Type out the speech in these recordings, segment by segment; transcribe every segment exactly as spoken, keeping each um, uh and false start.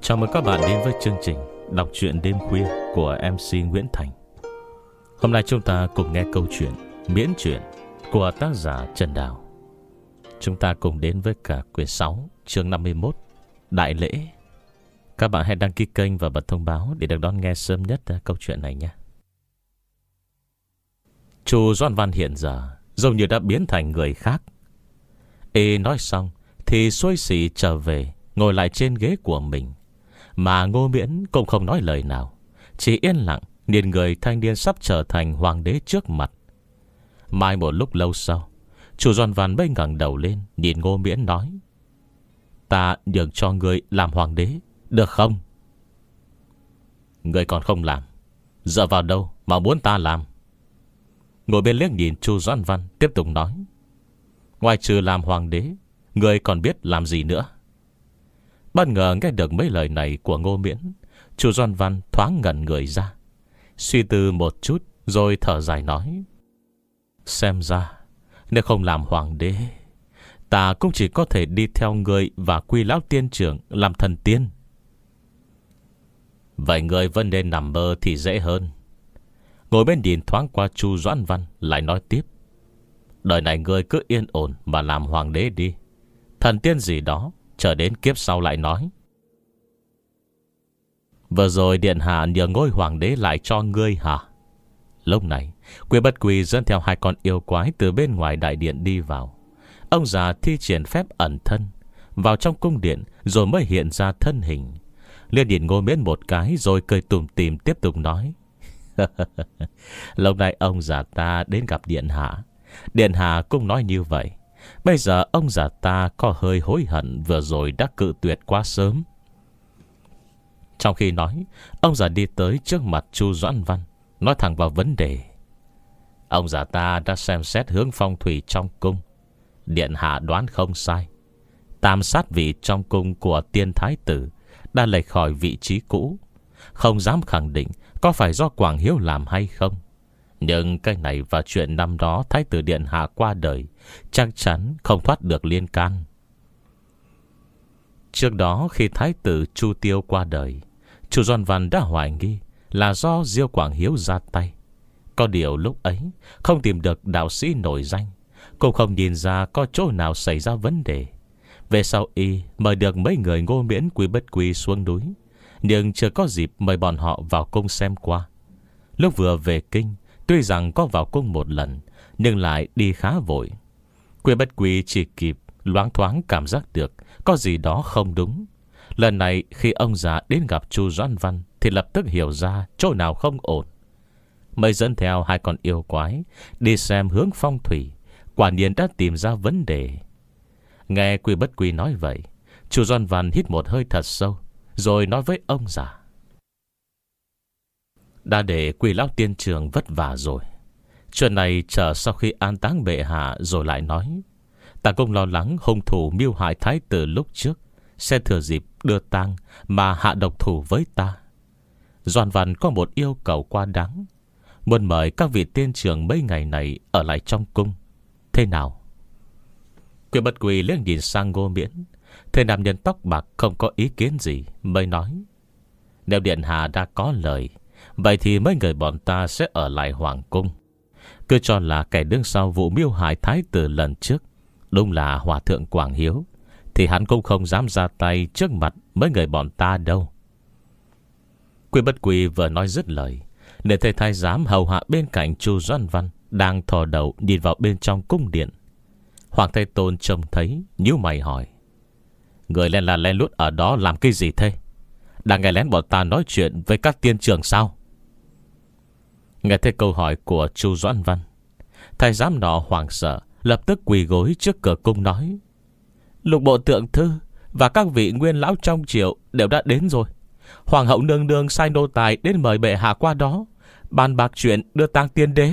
Chào mừng các bạn đến với chương trình đọc truyện đêm khuya của em xê Nguyễn Thành. Hôm nay chúng ta cùng nghe câu chuyện miễn truyện của tác giả Trần Đào. Chúng ta cùng đến với cả quyển sáu, chương năm mươi mốt, Đại lễ. Các bạn hãy đăng ký kênh và bật thông báo để được đón nghe sớm nhất câu chuyện này nhé. Chu Doan Văn hiện giờ giống như đã biến thành người khác. Y nói xong thì xuôi xỉ trở về, ngồi lại trên ghế của mình. Mà Ngô Miễn cũng không nói lời nào, chỉ yên lặng nhìn người thanh niên sắp trở thành hoàng đế trước mặt. Mai một lúc lâu sau, Chu Doan Văn mới ngẩng đầu lên, nhìn Ngô Miễn nói: "Ta nhường cho ngươi làm hoàng đế, được không?" "Ngươi còn không làm, dựa vào đâu mà muốn ta làm?" Ngô Miễn liếc nhìn Chu Doan Văn, tiếp tục nói: "Ngoài trừ làm hoàng đế, ngươi còn biết làm gì nữa?" Bất ngờ nghe được mấy lời này của Ngô Miễn, Chu Doan Văn thoáng ngẩn người ra, suy tư một chút rồi thở dài nói: "Xem ra nếu không làm hoàng đế, ta cũng chỉ có thể đi theo người và Quy lão tiên trưởng làm thần tiên." "Vậy người vẫn nên nằm mơ thì dễ hơn." Ngồi bên nhìn thoáng qua Chu Doãn Văn, lại nói tiếp: "Đời này người cứ yên ổn mà làm hoàng đế đi. Thần tiên gì đó chờ đến kiếp sau lại nói. Vừa rồi điện hạ nhờ ngôi hoàng đế lại cho ngươi hả?" Lúc này Quy Bất Quy dẫn theo hai con yêu quái từ bên ngoài đại điện đi vào. Ông già thi triển phép ẩn thân vào trong cung điện, rồi mới hiện ra thân hình, liền nhìn Ngô Miễn một cái rồi cười tủm tỉm tiếp tục nói: "Lâu nay ông già ta đến gặp điện hạ, điện hạ cũng nói như vậy. Bây giờ ông già ta có hơi hối hận vừa rồi đã cự tuyệt quá sớm." Trong khi nói, ông già đi tới trước mặt Chu Doãn Văn, nói thẳng vào vấn đề: "Ông già ta đã xem xét hướng phong thủy trong cung. Điện hạ đoán không sai. Tam sát vị trong cung của tiên thái tử đã lệch khỏi vị trí cũ. Không dám khẳng định có phải do Quảng Hiếu làm hay không, nhưng cái này và chuyện năm đó thái tử điện hạ qua đời chắc chắn không thoát được liên can. Trước đó khi thái tử Chu Tiêu qua đời, Chu Doan Văn đã hoài nghi là do Diêu Quảng Hiếu ra tay. Có điều lúc ấy không tìm được đạo sĩ nổi danh, cũng không nhìn ra có chỗ nào xảy ra vấn đề. Về sau y mời được mấy người Ngô Miễn, Quy Bất Quy xuống núi, nhưng chưa có dịp mời bọn họ vào cung xem qua. Lúc vừa về kinh, tuy rằng có vào cung một lần, nhưng lại đi khá vội. Quy Bất Quy chỉ kịp loáng thoáng cảm giác được có gì đó không đúng. Lần này khi ông già đến gặp Chu Doãn Văn thì lập tức hiểu ra chỗ nào không ổn, mới dẫn theo hai con yêu quái đi xem hướng phong thủy. Quả nhiên đã tìm ra vấn đề. Nghe Quy Bất Quy nói vậy, Chu Doãn Văn hít một hơi thật sâu, rồi nói với ông già: "Đã để Quy lão tiên trưởng vất vả rồi. Chuyện này chờ sau khi an táng bệ hạ rồi lại nói. Ta cũng lo lắng hung thủ mưu hại thái tử lúc trước sẽ thừa dịp đưa tang mà hạ độc thủ với ta. Doan Văn có một yêu cầu quá đáng, muốn mời các vị tiên trưởng mấy ngày này ở lại trong cung. Thế nào?" Quy Bất Quy liếc nhìn sang Ngô Miễn, thế nam nhân tóc bạc không có ý kiến gì, mới nói: "Nếu điện hạ đã có lời, vậy thì mấy người bọn ta sẽ ở lại hoàng cung. Cứ cho là kẻ đứng sau vụ mưu hại thái tử lần trước đúng là hòa thượng Quảng Hiếu, thì hắn cũng không dám ra tay trước mặt mấy người bọn ta đâu." Quy Bất Quy vừa nói dứt lời, để thầy thái giám hầu hạ bên cạnh Chu Doãn Văn đang thò đầu nhìn vào bên trong cung điện. Hoàng Thái Tôn trông thấy, nhíu mày hỏi: "Người lên là lén lút ở đó làm cái gì thế? Đang nghe lén bọn ta nói chuyện với các tiên trưởng sao?" Nghe thấy câu hỏi của Chu Doãn Văn, thái giám nọ hoảng sợ, lập tức quỳ gối trước cửa cung nói: "Lục bộ thượng thư và các vị nguyên lão trong triều đều đã đến rồi. Hoàng hậu nương nương sai nô tài đến mời bệ hạ qua đó bàn bạc chuyện đưa tang tiên đế."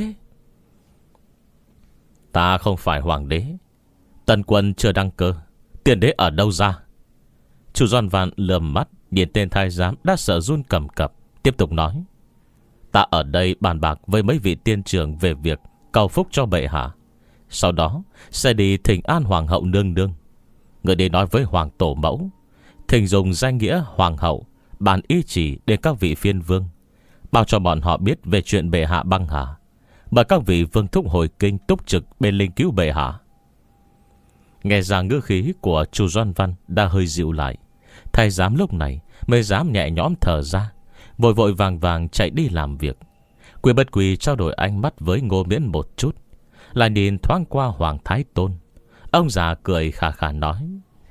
"Ta không phải hoàng đế, tần quân chưa đăng cơ, tiên đế ở đâu ra?" Chu Doãn Văn lườm mắt nhìn tên thái giám đã sợ run cầm cập, tiếp tục nói: "Ta ở đây bàn bạc với mấy vị tiên trưởng về việc cầu phúc cho bệ hạ, sau đó sẽ đi thỉnh an hoàng hậu nương nương. Người đi nói với hoàng tổ mẫu, thỉnh dùng danh nghĩa hoàng hậu bàn ý chỉ đến các vị phiên vương, bao cho bọn họ biết về chuyện bệ hạ băng hà, mời các vị vương thúc hồi kinh túc trực bên linh cứu bệ hạ. Nghe ra ngữ khí của Chu Doan Văn đã hơi dịu lại, thái giám lúc này mới dám nhẹ nhõm thở ra, vội vội vàng vàng chạy đi làm việc. Quy Bất Quy trao đổi ánh mắt với Ngô Miễn một chút, lại nhìn thoáng qua Hoàng Thái Tôn. Ông già cười khà khà nói: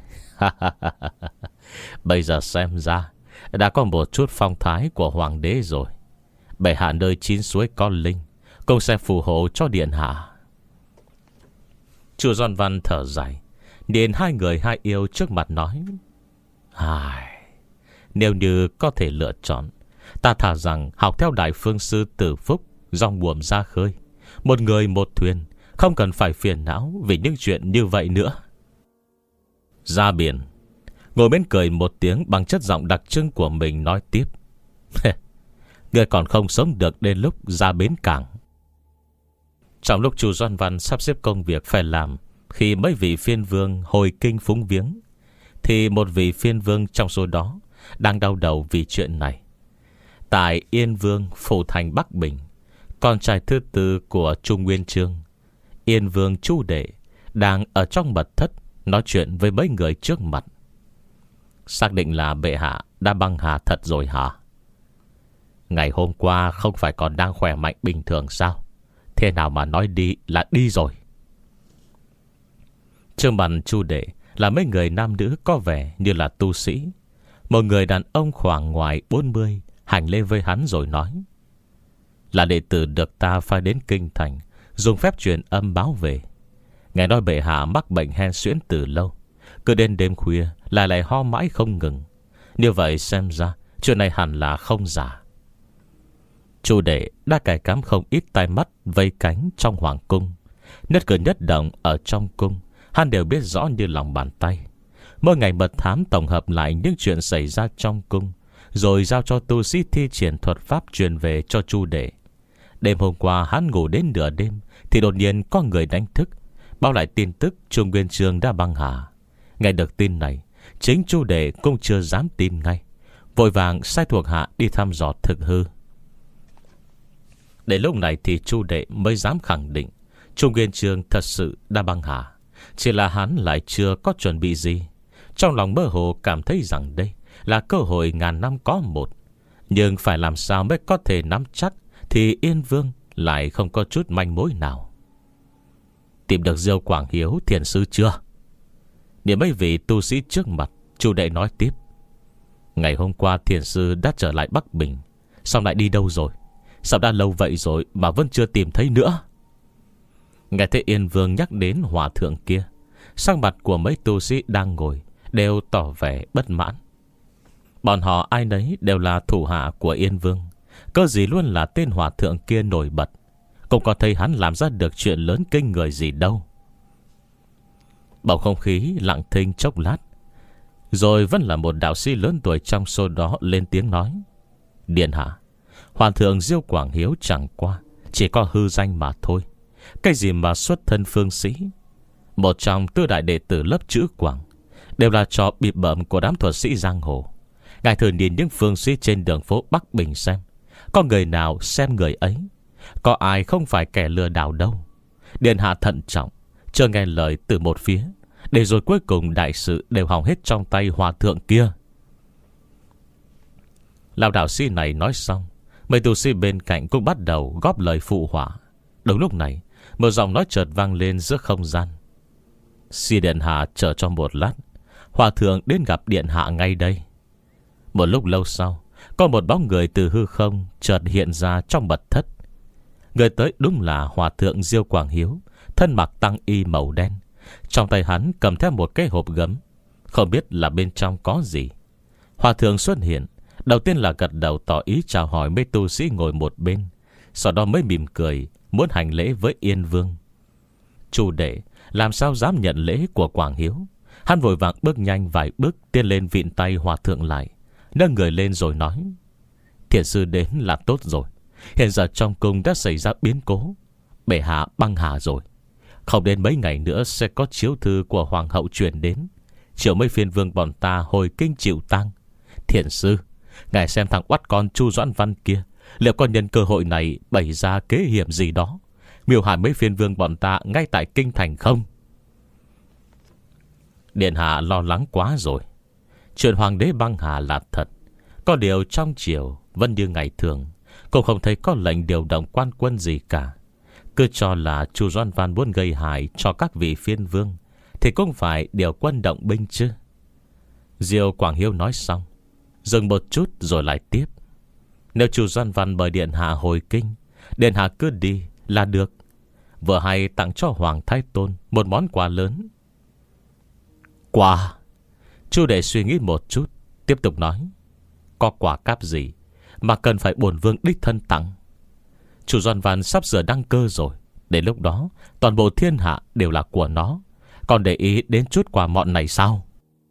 bây giờ xem ra đã có một chút phong thái của hoàng đế rồi. Bệ hạ nơi chín suối con linh cũng sẽ phù hộ cho điện hạ. Chu Doan Văn thở dài, nhìn hai người hai yêu trước mặt nói: Ai, nếu như có thể lựa chọn, ta thà rằng học theo Đại Phương Sư Tử Phúc, dòng buồm ra khơi, một người một thuyền, không cần phải phiền não vì những chuyện như vậy nữa. Ra biển, Ngô Miễn cười một tiếng bằng chất giọng đặc trưng của mình nói tiếp: Ngươi còn không sống được đến lúc ra bến cảng. Trong lúc Chu Doan Văn sắp xếp công việc phải làm khi mấy vị phiên vương hồi kinh phúng viếng, thì một vị phiên vương trong số đó đang đau đầu vì chuyện này. Tại Yên Vương phủ thành Bắc Bình, con trai thứ tư của Trung Nguyên Chương, Yên Vương Chu Đệ, đang ở trong mật thất nói chuyện với mấy người trước mặt. Xác định là bệ hạ đã băng hà thật rồi hả? Ngày hôm qua không phải còn đang khỏe mạnh bình thường sao? Thế nào mà nói đi là đi rồi? Trước mặt Chu Đệ là mấy người nam nữ có vẻ như là tu sĩ. Một người đàn ông khoảng ngoài bốn mươi hành lễ với hắn rồi nói: Là đệ tử được ta phái đến kinh thành, dùng phép truyền âm báo về. Nghe nói bệ hạ mắc bệnh hen suyễn từ lâu, cứ đến đêm khuya lại lại ho mãi không ngừng. Như vậy xem ra chuyện này hẳn là không giả. Chu Đệ đã cài cắm không ít tai mắt vây cánh trong hoàng cung. Nhất cử nhất động ở trong cung hắn đều biết rõ như lòng bàn tay. Mỗi ngày mật thám tổng hợp lại những chuyện xảy ra trong cung, rồi giao cho tu sĩ thi triển thuật pháp truyền về cho Chu Đệ. Đêm hôm qua hắn ngủ đến nửa đêm thì đột nhiên có người đánh thức, báo lại tin tức Trung Nguyên Chương đã băng hà. Nghe được tin này, chính Chu Đệ cũng chưa dám tin ngay, vội vàng sai thuộc hạ đi thăm dò thực hư. Để lúc này thì Chu Đệ mới dám khẳng định Trung Nguyên Chương thật sự đã băng hà. Chỉ là hắn lại chưa có chuẩn bị gì. Trong lòng mơ hồ cảm thấy rằng đây là cơ hội ngàn năm có một, nhưng phải làm sao mới có thể nắm chắc thì Yên Vương lại không có chút manh mối nào. Tìm được Diêu Quảng Hiếu thiền sư chưa? Để mấy vị tu sĩ trước mặt, Chu Đệ nói tiếp: Ngày hôm qua thiền sư đã trở lại Bắc Bình, sao lại đi đâu rồi? Sao đã lâu vậy rồi mà vẫn chưa tìm thấy nữa? Nghe thấy Yên Vương nhắc đến hòa thượng kia, sắc mặt của mấy tu sĩ đang ngồi đều tỏ vẻ bất mãn. Bọn họ ai nấy đều là thủ hạ của Yên Vương, cơ gì luôn là tên hòa thượng kia nổi bật, cũng có thấy hắn làm ra được chuyện lớn kinh người gì đâu. Bầu không khí lặng thinh chốc lát, rồi vẫn là một đạo sĩ lớn tuổi trong số đó lên tiếng nói: Điện hạ, hòa thượng Diêu Quảng Hiếu chẳng qua chỉ có hư danh mà thôi. Cái gì mà xuất thân phương sĩ, một trong tư đại đệ tử lớp chữ Quảng, đều là trò bịp bợm của đám thuật sĩ giang hồ. Ngài thử nhìn những phương sĩ trên đường phố Bắc Bình xem, có người nào xem người ấy, có ai không phải kẻ lừa đảo đâu. Điện hạ thận trọng, chờ nghe lời từ một phía, để rồi cuối cùng đại sự đều hỏng hết trong tay hòa thượng kia. Lão đạo sĩ này nói xong, mấy tu sĩ bên cạnh cũng bắt đầu góp lời phụ họa. Đúng lúc này, một giọng nói chợt vang lên giữa không gian: Xin điện hạ chờ cho một lát, hòa thượng đến gặp điện hạ ngay đây. Một lúc lâu sau, có một bóng người từ hư không chợt hiện ra trong mật thất. Người tới đúng là hòa thượng Diêu Quảng Hiếu, thân mặc tăng y màu đen. Trong tay hắn cầm theo một cái hộp gấm, không biết là bên trong có gì. Hòa thượng xuất hiện, đầu tiên là gật đầu tỏ ý chào hỏi mấy tu sĩ ngồi một bên, sau đó mới mỉm cười muốn hành lễ với Yên Vương. Chu Đệ làm sao dám nhận lễ của Quảng Hiếu. Hắn vội vàng bước nhanh vài bước tiến lên vịn tay hòa thượng lại, nâng người lên rồi nói: Thiền sư đến là tốt rồi. Hiện giờ trong cung đã xảy ra biến cố, bệ hạ băng hà rồi. Không đến mấy ngày nữa sẽ có chiếu thư của hoàng hậu truyền đến. Triệu mấy phiên vương bọn ta hồi kinh chịu tang. Thiền sư, ngài xem thằng oắt con Chu Doãn Văn kia liệu có nhân cơ hội này bày ra kế hiểm gì đó, miêu hại mấy phiên vương bọn ta ngay tại kinh thành không? Điện hạ lo lắng quá rồi. Chuyện hoàng đế băng hà là thật. Có điều trong triều vẫn như ngày thường, cũng không thấy có lệnh điều động quan quân gì cả. Cứ cho là Chu Doãn Văn muốn gây hại cho các vị phiên vương thì cũng phải điều quân động binh chứ. Diêu Quảng Hiếu nói xong, dừng một chút rồi lại tiếp. Nếu Chu Doãn Văn mời điện hạ hồi kinh, điện hạ cứ đi là được. Vừa hay tặng cho Hoàng Thái Tôn một món quà lớn. Quà? Chu đệ suy nghĩ một chút, tiếp tục nói. Có quà cáp gì mà cần phải bổn vương đích thân tặng? Chu Doãn Văn sắp sửa đăng cơ rồi. Đến lúc đó toàn bộ thiên hạ đều là của nó, còn để ý đến chút quà mọn này sao?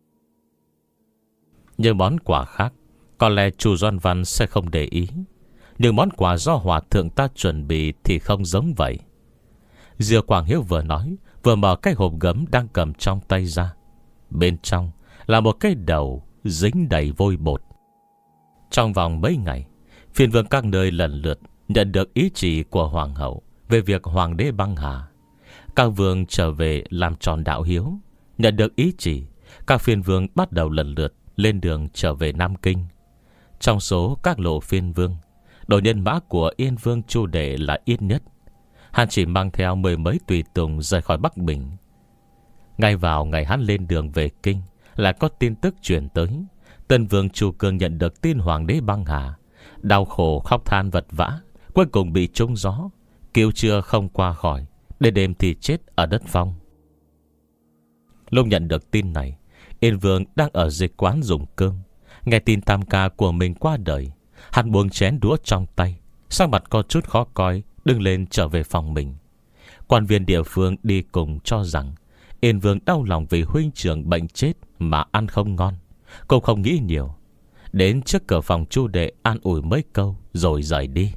Nhưng món quà khác có lẽ Chu Doãn Văn sẽ không để ý. Nhưng món quà do hòa thượng ta chuẩn bị thì không giống vậy. Diêu Quảng Hiếu vừa nói, vừa mở cái hộp gấm đang cầm trong tay ra. Bên trong là một cái đầu dính đầy vôi bột. Trong vòng mấy ngày, phiên vương các nơi lần lượt nhận được ý chỉ của hoàng hậu về việc hoàng đế băng hà. Các vương trở về làm tròn đạo hiếu. Nhận được ý chỉ, các phiên vương bắt đầu lần lượt lên đường trở về Nam Kinh. Trong số các lộ phiên vương, đội nhân mã của Yên Vương Chu Đệ là ít nhất. Hắn chỉ mang theo mười mấy tùy tùng rời khỏi Bắc Bình. Ngay vào ngày hắn lên đường về kinh, lại có tin tức truyền tới. Tân vương Chu Cương nhận được tin hoàng đế băng hà, đau khổ khóc than vật vã, cuối cùng bị trúng gió, cứu chữa không qua khỏi, đến đêm thì chết ở đất Phong. Lúc nhận được tin này, Yên Vương đang ở dịch quán dùng cơm, nghe tin tam ca của mình qua đời. Hắn buông chén đũa trong tay, sắc mặt có chút khó coi, đứng lên trở về phòng mình. Quan viên địa phương đi cùng cho rằng Yên Vương đau lòng vì huynh trưởng bệnh chết mà ăn không ngon, cũng không nghĩ nhiều. Đến trước cửa phòng Chu Đệ an ủi mấy câu rồi rời đi.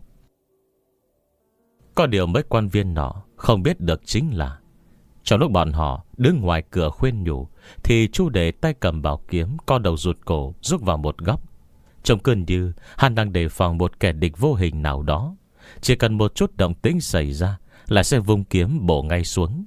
Có điều mấy quan viên nọ không biết được chính là trong lúc bọn họ đứng ngoài cửa khuyên nhủ, thì Chu Đệ tay cầm bảo kiếm, co đầu rụt cổ rút vào một góc. Trông cơn như hắn đang đề phòng một kẻ địch vô hình nào đó, chỉ cần một chút động tĩnh xảy ra là sẽ vung kiếm bổ ngay xuống.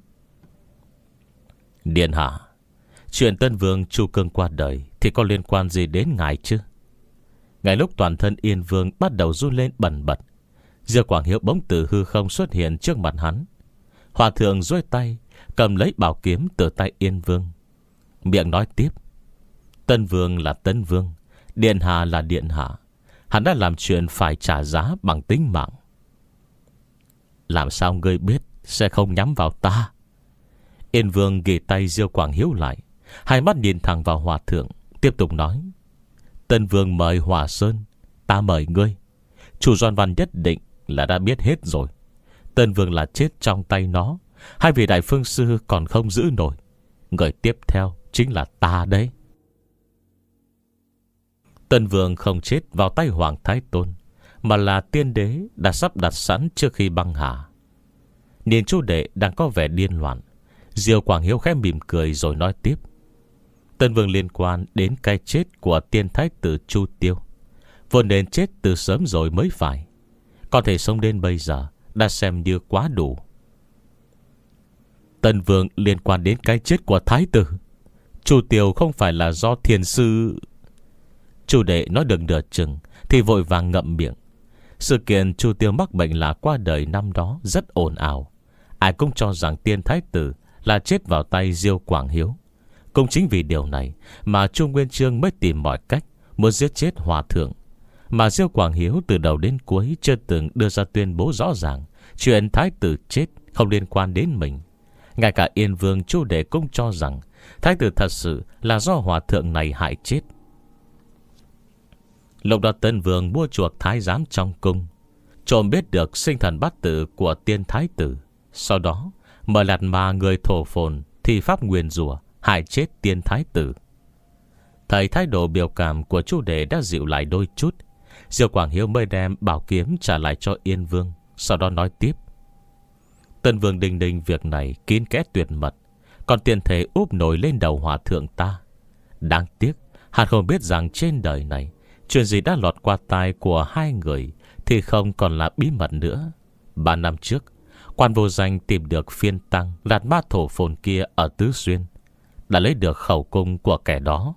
Điện hạ, chuyện Tân Vương Chu Cương qua đời thì có liên quan gì đến ngài chứ? Ngay lúc toàn thân Yên Vương bắt đầu run lên bần bật, Diêu Quảng Hiếu bỗng từ hư không xuất hiện trước mặt hắn. Hòa thượng duỗi tay cầm lấy bảo kiếm từ tay Yên Vương, miệng nói tiếp. Tân Vương là Tân Vương, điện hạ là điện hạ. Hắn đã làm chuyện phải trả giá bằng tính mạng. Làm sao ngươi biết sẽ không nhắm vào ta? Yên Vương ghì tay Diêu Quảng Hiếu lại, hai mắt nhìn thẳng vào hòa thượng, tiếp tục nói. Tân Vương mời Hòa Sơn, ta mời ngươi. Chu Doãn Văn nhất định là đã biết hết rồi. Tân Vương là chết trong tay nó, hai vị đại phương sư còn không giữ nổi. Người tiếp theo chính là ta đấy. Tân Vương không chết vào tay Hoàng Thái Tôn, mà là tiên đế đã sắp đặt sẵn trước khi băng hà. Nhìn Chu Đệ đang có vẻ điên loạn, Diêu Quảng Hiếu khẽ mỉm cười rồi nói tiếp. Tân Vương liên quan đến cái chết của tiên thái tử Chu Tiêu, vốn nên chết từ sớm rồi mới phải. Có thể sống đến bây giờ đã xem như quá đủ. Tân Vương liên quan đến cái chết của thái tử Chu Tiêu không phải là do thiền sư... Chu Đệ nói được nửa chừng thì vội vàng ngậm miệng. Sự kiện Chu Tiêu mắc bệnh là qua đời năm đó rất ồn ào. Ai cũng cho rằng tiên thái tử là chết vào tay Diêu Quảng Hiếu. Cũng chính vì điều này mà Chu Nguyên Chương mới tìm mọi cách muốn giết chết hòa thượng. Mà Diêu Quảng Hiếu từ đầu đến cuối chưa từng đưa ra tuyên bố rõ ràng chuyện thái tử chết không liên quan đến mình. Ngay cả Yên Vương Chu Đệ cũng cho rằng thái tử thật sự là do hòa thượng này hại chết. Lúc đó Tân Vương mua chuộc thái giám trong cung, trộm biết được sinh thần bát tự của tiên thái tử. Sau đó mời Lạt Ma người thổ phồn thì pháp nguyền rủa hại chết tiên thái tử. Thấy thái độ biểu cảm của Chu Đệ đã dịu lại đôi chút, Diêu Quảng Hiếu mới đem bảo kiếm trả lại cho Yên Vương. Sau đó nói tiếp. Tân Vương đình đình việc này kín kẽ tuyệt mật, còn tiền thể úp nổi lên đầu hòa thượng ta Đáng tiếc hắn không biết rằng trên đời này chuyện gì đã lọt qua tai của hai người thì không còn là bí mật nữa. Ba năm trước, quan vô danh tìm được phiên tăng Lạt Ma Thổ Phồn kia ở Tứ Xuyên, đã lấy được khẩu cung của kẻ đó.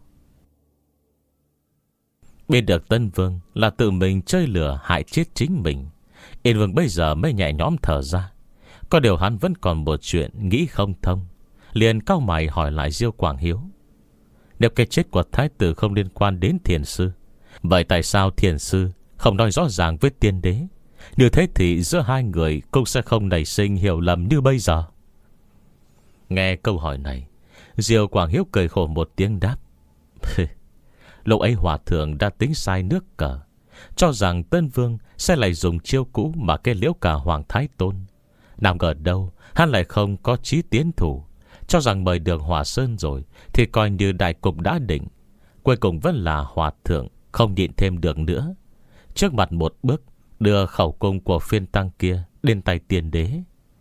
Biết được Tân Vương là tự mình chơi lừa hại chết chính mình, Yên Vương bây giờ mới nhẹ nhõm thở ra. Có điều hắn vẫn còn một chuyện nghĩ không thông, liền cau mày hỏi lại Diêu Quảng Hiếu. Nếu cái chết của thái tử không liên quan đến thiền sư, vậy tại sao thiền sư không nói rõ ràng với tiên đế? Như thế thì giữa hai người cũng sẽ không nảy sinh hiểu lầm như bây giờ. Nghe câu hỏi này, Diêu Quảng Hiếu cười khổ một tiếng đáp. Lúc ấy hòa thượng đã tính sai nước cờ, cho rằng Tân Vương sẽ lại dùng chiêu cũ mà kết liễu cả Hoàng Thái Tôn. Nào ngờ đâu hắn lại không có chí tiến thủ, cho rằng mời được Hòa Sơn rồi thì coi như đại cục đã định. Cuối cùng vẫn là hòa thượng không nhịn thêm được nữa, trước mặt một bước đưa khẩu cung của phiên tăng kia đến tay tiên đế.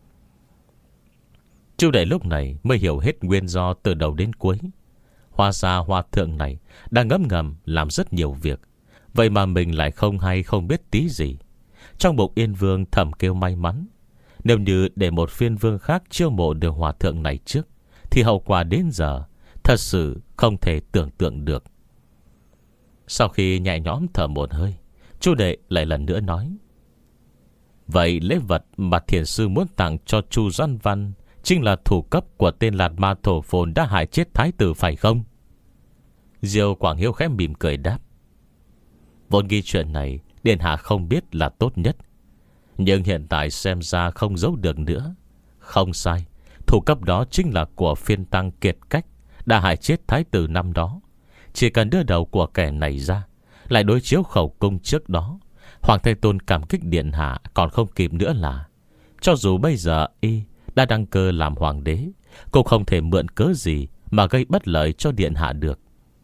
Chu đệ lúc này mới hiểu hết nguyên do từ đầu đến cuối. Hóa ra hòa thượng này đang ngấm ngầm làm rất nhiều việc, vậy mà mình lại không hay không biết tí gì. Trong bụng Yên Vương thầm kêu may mắn. Nếu như để một phiên vương khác chiêu mộ được hòa thượng này trước, thì hậu quả đến giờ thật sự không thể tưởng tượng được. Sau khi nhẹ nhõm thở một hơi, Chu đệ lại lần nữa nói. Vậy lễ vật mà thiền sư muốn tặng cho Chu Doãn Văn chính là thủ cấp của tên Lạt Ma Thổ Phồn đã hại chết thái tử phải không? Diêu Quảng Hiếu khẽ mỉm cười đáp. Vốn ghi chuyện này điện hạ không biết là tốt nhất, nhưng hiện tại xem ra không giấu được nữa. Không sai, thủ cấp đó chính là của phiên tăng kiệt cách đã hại chết thái tử năm đó. Chỉ cần đưa đầu của kẻ này ra, lại đối chiếu khẩu cung trước đó, Hoàng Thái Tôn cảm kích điện hạ còn không kịp nữa là. Cho dù bây giờ y đã đăng cơ làm hoàng đế, cũng không thể mượn cớ gì mà gây bất lợi cho điện hạ được.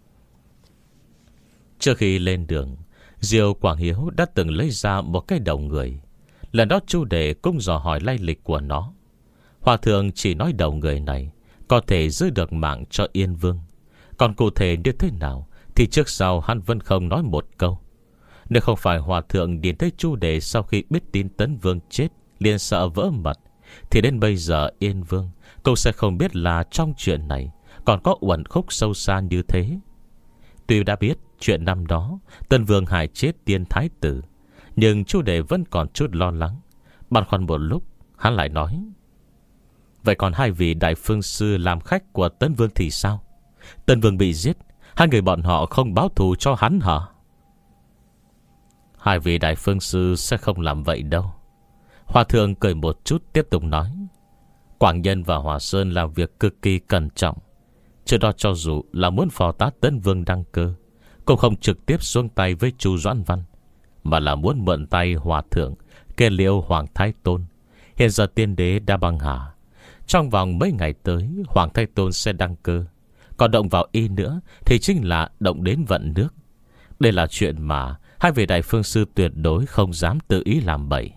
Trước khi lên đường, Diêu Quảng Hiếu đã từng lấy ra một cái đầu người. Lần đó Chu đệ cũng dò hỏi lai lịch của nó. Hòa thượng chỉ nói đầu người này có thể giữ được mạng cho Yên Vương, còn cụ thể như thế nào thì trước sau hắn vẫn không nói một câu. Nếu không phải hòa thượng nhìn thấy Chu đệ sau khi biết tin Tấn Vương chết liền sợ vỡ mật, thì đến bây giờ Yên Vương cũng sẽ không biết là trong chuyện này còn có uẩn khúc sâu xa như thế. Tuy đã biết chuyện năm đó Tân Vương hại chết tiên thái tử, nhưng Chu đệ vẫn còn chút lo lắng. Băn khoăn một lúc, hắn lại nói. Vậy còn hai vị đại phương sư làm khách của Tấn Vương thì sao? Tân Vương bị giết, hai người bọn họ không báo thù cho hắn hả? Hai vị đại phương sư sẽ không làm vậy đâu. Hòa thượng cười một chút tiếp tục nói. Quảng Nhân và Hòa Sơn làm việc cực kỳ cẩn trọng, trước đó cho dù là muốn phò tá Tấn Vương đăng cơ, cũng không trực tiếp xuống tay với Chu Doãn Văn, mà là muốn mượn tay hòa thượng kết liễu Hoàng Thái Tôn. Hiện giờ tiên đế đã băng hà, trong vòng mấy ngày tới Hoàng Thái Tôn sẽ đăng cơ. Còn động vào y nữa thì chính là động đến vận nước. Đây là chuyện mà hai vị đại phương sư tuyệt đối không dám tự ý làm bậy.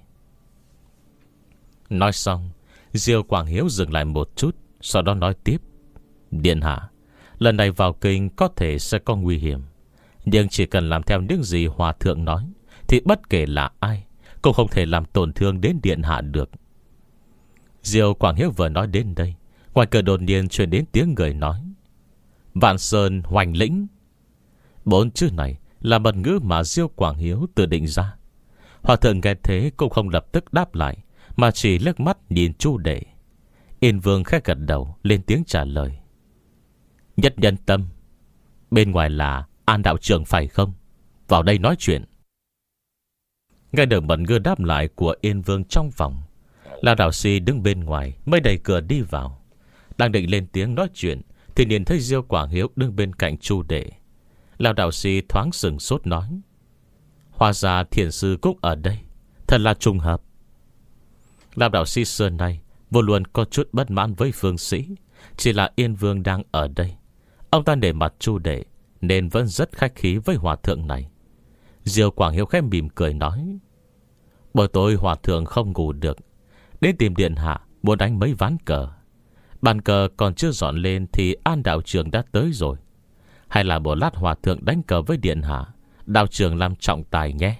Nói xong, Diêu Quảng Hiếu dừng lại một chút, sau đó nói tiếp. Điện hạ, lần này vào kinh có thể sẽ có nguy hiểm, nhưng chỉ cần làm theo những gì hòa thượng nói thì bất kể là ai cũng không thể làm tổn thương đến điện hạ được. Diêu Quảng Hiếu vừa nói đến đây, ngoài cửa đột nhiên truyền đến tiếng người nói. Vạn Sơn Hoành Lĩnh. Bốn chữ này là mật ngữ mà Diêu Quảng Hiếu tự định ra. Hòa thượng nghe thế cũng không lập tức đáp lại, mà chỉ liếc mắt nhìn Chu đệ. Yên Vương khẽ gật đầu lên tiếng trả lời. Nhất nhân tâm. Bên ngoài là An đạo trưởng phải không? Vào đây nói chuyện. Nghe được mật ngữ đáp lại của Yên Vương trong phòng, Lão đạo sĩ đứng bên ngoài mới đẩy cửa đi vào. Đang định lên tiếng nói chuyện thì nhìn thấy Diêu Quảng Hiếu đứng bên cạnh Chu đệ. Lão đạo sĩ thoáng sừng sốt nói. Hóa ra thiền sư cũng ở đây, thật là trùng hợp. Lão đạo sĩ xưa nay vô luôn có chút bất mãn với phương sĩ, chỉ là Yên Vương đang ở đây, ông ta để mặt Chu đệ nên vẫn rất khách khí với hòa thượng này. Diêu Quảng Hiếu khẽ mỉm cười nói. Buổi tối hòa thượng không ngủ được, đến tìm điện hạ muốn đánh mấy ván cờ. Bàn cờ còn chưa dọn lên thì An đạo trưởng đã tới rồi. Hay là một lát hòa thượng đánh cờ với điện hạ, đạo trưởng làm trọng tài nhé.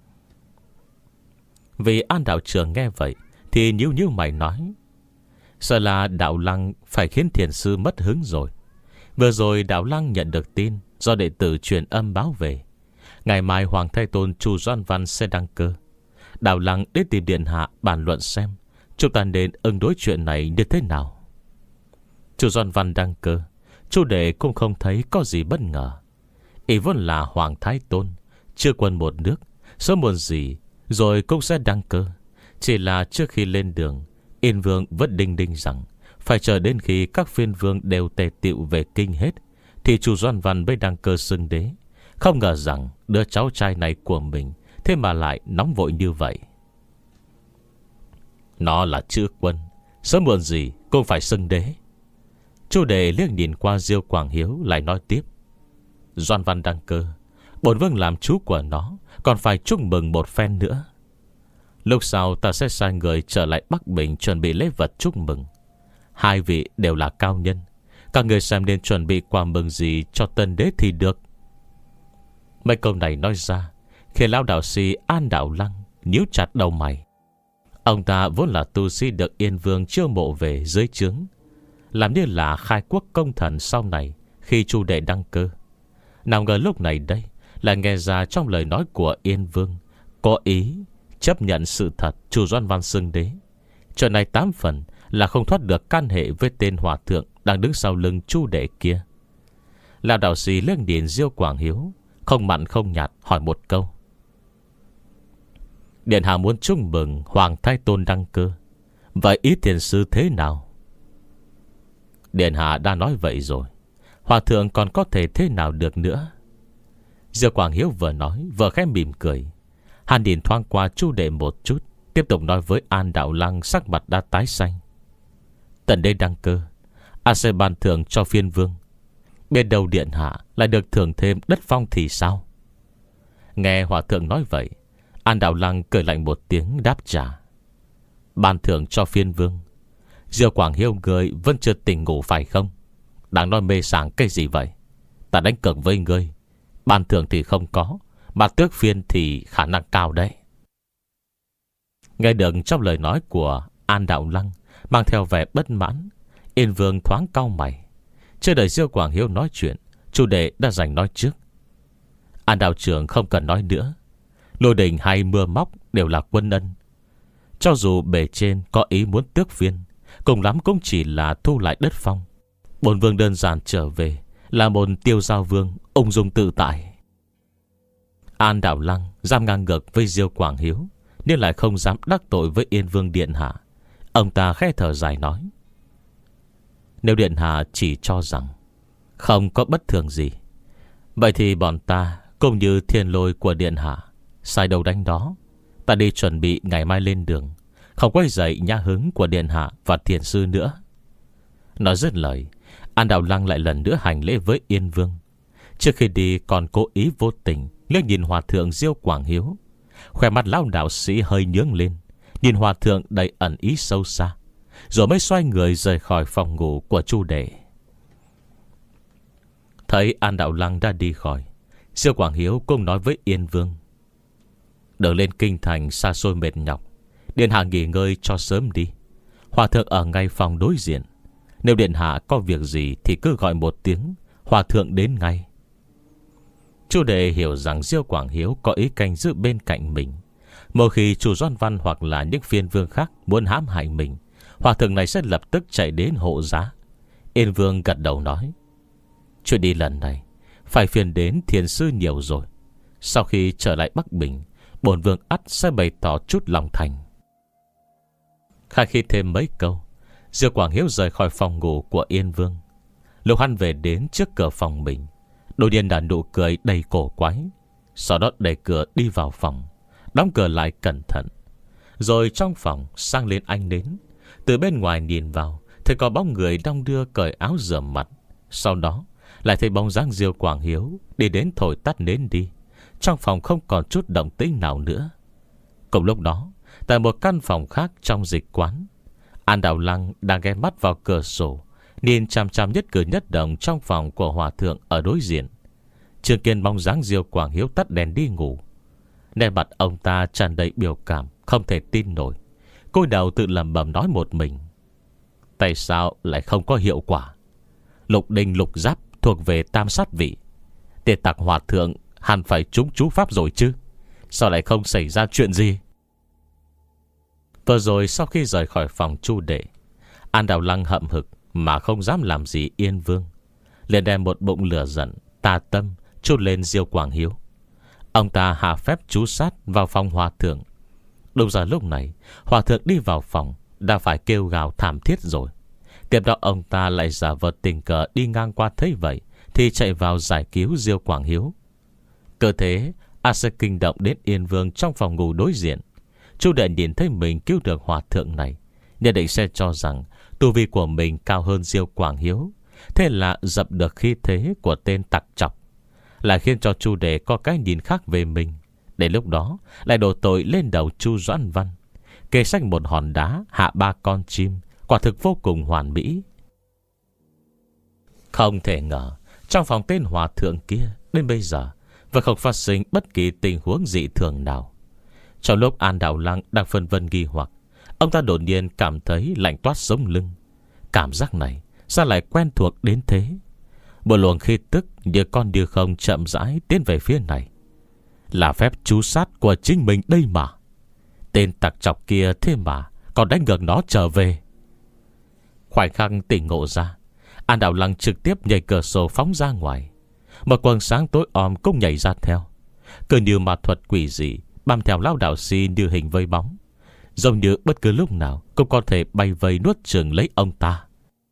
Vì An đạo trưởng nghe vậy thì nhíu nhíu mày nói: Sợ là đạo lăng phải khiến thiền sư mất hứng rồi. Vừa rồi đạo lăng nhận được tin do đệ tử truyền âm báo về, ngày mai Hoàng Thái Tôn Chu Doan Văn sẽ đăng cơ. Đạo lăng đến tìm điện hạ bàn luận xem chúng ta nên ứng đối chuyện này như thế nào. Chu Doan Văn đăng cơ, Chu đệ cũng không thấy có gì bất ngờ. Ý vốn là Hoàng Thái Tôn chưa quân một nước, sớm muộn gì rồi cũng sẽ đăng cơ. Chỉ là trước khi lên đường, Yên Vương vẫn đinh đinh rằng phải chờ đến khi các phiên vương đều tề tựu về kinh hết thì Chu Doan Văn mới đăng cơ xưng đế. Không ngờ rằng đứa cháu trai này của mình thế mà lại nóng vội như vậy. Nó là chữ quân, sớm muộn gì cũng phải xưng đế. Chu đệ liếc nhìn qua Diêu Quảng Hiếu, lại nói tiếp: Doan Văn đăng cơ, bổn vương làm chú của nó còn phải chúc mừng một phen nữa. Lúc sau ta sẽ sai người trở lại Bắc Bình chuẩn bị lễ vật chúc mừng. Hai vị đều là cao nhân, các người xem nên chuẩn bị quà mừng gì cho tân đế thì được. Mấy câu này nói ra khiến lão đạo sĩ An Đạo Lăng nhíu chặt đầu mày. Ông ta vốn là tu sĩ được Yên Vương chiêu mộ về dưới trướng, làm như là khai quốc công thần sau này khi Chu đệ đăng cơ. Nào ngờ lúc này đây là nghe ra trong lời nói của Yên Vương có ý chấp nhận sự thật Chu Doan Văn xưng đế. Chuyện này tám phần là không thoát được can hệ với tên hòa thượng đang đứng sau lưng Chu đệ kia. Lão đạo sĩ liếc nhìn Diêu Quảng Hiếu, không mặn không nhạt hỏi một câu: Điện hạ muốn chúc mừng Hoàng Thái Tôn đăng cơ, vậy ý thiền sư thế nào? Điện hạ đã nói vậy rồi, hòa thượng còn có thể thế nào được nữa? Diêu Quảng Hiếu vừa nói vừa khẽ mỉm cười. Hắn nhìn thoáng qua Chu đệ một chút, tiếp tục nói với An Đạo Lăng sắc mặt đã tái xanh: Tần đế đăng cơ, A sẽ ban thưởng cho phiên vương. Bên đầu điện hạ lại được thưởng thêm đất phong thì sao? Nghe hòa thượng nói vậy, An Đạo Lăng cười lạnh một tiếng đáp trả: Ban thưởng cho phiên vương? Diêu Quảng Hiếu người vẫn chưa tỉnh ngủ phải không? Đang nói mê sảng cái gì vậy? Ta đánh cược với ngươi, ban thưởng thì không có, mà tước phiên thì khả năng cao đấy. Nghe được trong lời nói của An Đạo Lăng mang theo vẻ bất mãn, Yên Vương thoáng cau mày. Chưa đợi Diêu Quảng Hiếu nói chuyện, Chu đệ đã giành nói trước: An đạo trưởng không cần nói nữa, lôi đình hay mưa móc đều là quân ân. Cho dù bề trên có ý muốn tước phiên, cùng lắm cũng chỉ là thu lại đất phong. Bổn vương đơn giản trở về là một tiêu giao vương, ung dung tự tại. An Đạo Lăng dám ngang ngược với Diêu Quảng Hiếu, nhưng lại không dám đắc tội với Yên Vương điện hạ. Ông ta khẽ thở dài nói: Nếu điện hạ chỉ cho rằng không có bất thường gì, vậy thì bọn ta cũng như thiên lôi của điện hạ, sai đầu đánh đó. Ta đi chuẩn bị ngày mai lên đường, không quay dậy nhã hứng của điện hạ và thiền sư nữa. Nói dứt lời, An Đạo Lăng lại lần nữa hành lễ với Yên Vương. Trước khi đi còn cố ý vô tình liếc nhìn hòa thượng Diêu Quảng Hiếu. Khỏe mặt lão đạo sĩ hơi nhướng lên, nhìn hòa thượng đầy ẩn ý sâu xa, rồi mới xoay người rời khỏi phòng ngủ của Chu đệ. Thấy An Đạo Lăng đã đi khỏi, Diêu Quảng Hiếu cũng nói với Yên Vương: Đường lên kinh thành xa xôi mệt nhọc, điện hạ nghỉ ngơi cho sớm đi. Hòa thượng ở ngay phòng đối diện, nếu điện hạ có việc gì thì cứ gọi một tiếng, hòa thượng đến ngay. Chu đệ hiểu rằng Diêu Quảng Hiếu có ý canh giữ bên cạnh mình. Một khi Chu Doan Văn hoặc là những phiên vương khác muốn hãm hại mình, hòa thượng này sẽ lập tức chạy đến hộ giá. Yên Vương gật đầu nói: Chuyện đi lần này phải phiền đến thiền sư nhiều rồi. Sau khi trở lại Bắc Bình, bổn vương ắt sẽ bày tỏ chút lòng thành. Khai khi thêm mấy câu, Diêu Quảng Hiếu rời khỏi phòng ngủ của Yên Vương. Lúc hắn về đến trước cửa phòng mình, đột nhiên đã nụ cười đầy cổ quái. Sau đó đẩy cửa đi vào phòng, đóng cửa lại cẩn thận. Rồi trong phòng sang lên ánh nến. Từ bên ngoài nhìn vào thấy có bóng người đong đưa cởi áo rửa mặt. Sau đó lại thấy bóng dáng Diêu Quảng Hiếu đi đến thổi tắt nến đi. Trong phòng không còn chút động tĩnh nào nữa. Cùng lúc đó, tại một căn phòng khác trong dịch quán, An Đạo Lăng đang ghé mắt vào cửa sổ, Nhìn chằm chằm nhất cử nhất động trong phòng của hòa thượng ở đối diện. Trương Kiên bóng dáng Diêu Quảng Hiếu tắt đèn đi ngủ. Nét mặt ông ta tràn đầy biểu cảm, không thể tin nổi. Cúi đầu tự lẩm bẩm nói một mình: tại sao lại không có hiệu quả? Lục đinh lục giáp thuộc về tam sát vị, tiền tặc hòa thượng hẳn phải trúng chú pháp rồi chứ, sao lại không xảy ra chuyện gì? Vừa rồi sau khi rời khỏi phòng Chu Đệ, An Đào Lăng hậm hực mà không dám làm gì Yên Vương, liền đem một bụng lửa giận tà tâm trút lên Diêu Quảng Hiếu. Ông ta hạ phép chú sát vào phòng hòa thượng. Đúng giờ lúc này, hòa thượng đi vào phòng đã phải kêu gào thảm thiết rồi. Tiếp đó ông ta lại giả vờ tình cờ đi ngang qua thấy vậy thì chạy vào giải cứu Diêu Quảng Hiếu. Cơ thế A sẽ kinh động đến Yên Vương trong phòng ngủ đối diện. Chu Đệ nhìn thấy mình cứu được hòa thượng này, nhất định sẽ cho rằng tu vi của mình cao hơn Diêu Quảng Hiếu, thế là dập được khí thế của tên tặc chọc, lại khiến cho Chu Đệ có cái nhìn khác về mình. Để lúc đó lại đổ tội lên đầu Chu Doãn Văn. Kê sách một hòn đá hạ ba con chim, quả thực vô cùng hoàn mỹ. Không thể ngờ trong phòng tên hòa thượng kia đến bây giờ vẫn không phát sinh bất kỳ tình huống dị thường nào. Trong lúc An Đào Lăng đang phân vân nghi hoặc, ông ta đột nhiên cảm thấy lạnh toát sống lưng. Cảm giác này sao lại quen thuộc đến thế? Một luồng khí tức như con điêu không chậm rãi tiến về phía này. Là phép chú sát của chính mình đây mà. Tên tặc chọc kia thế mà còn đánh ngược nó trở về. Khoảnh khắc tỉnh ngộ ra, An Đào Lăng trực tiếp nhảy cửa sổ phóng ra ngoài. Một quần sáng tối om cũng nhảy ra theo, cứ như ma thuật quỷ dị bám theo lão đạo sĩ như hình vây bóng, giống như bất cứ lúc nào cũng có thể bay vây nuốt chửng lấy ông ta.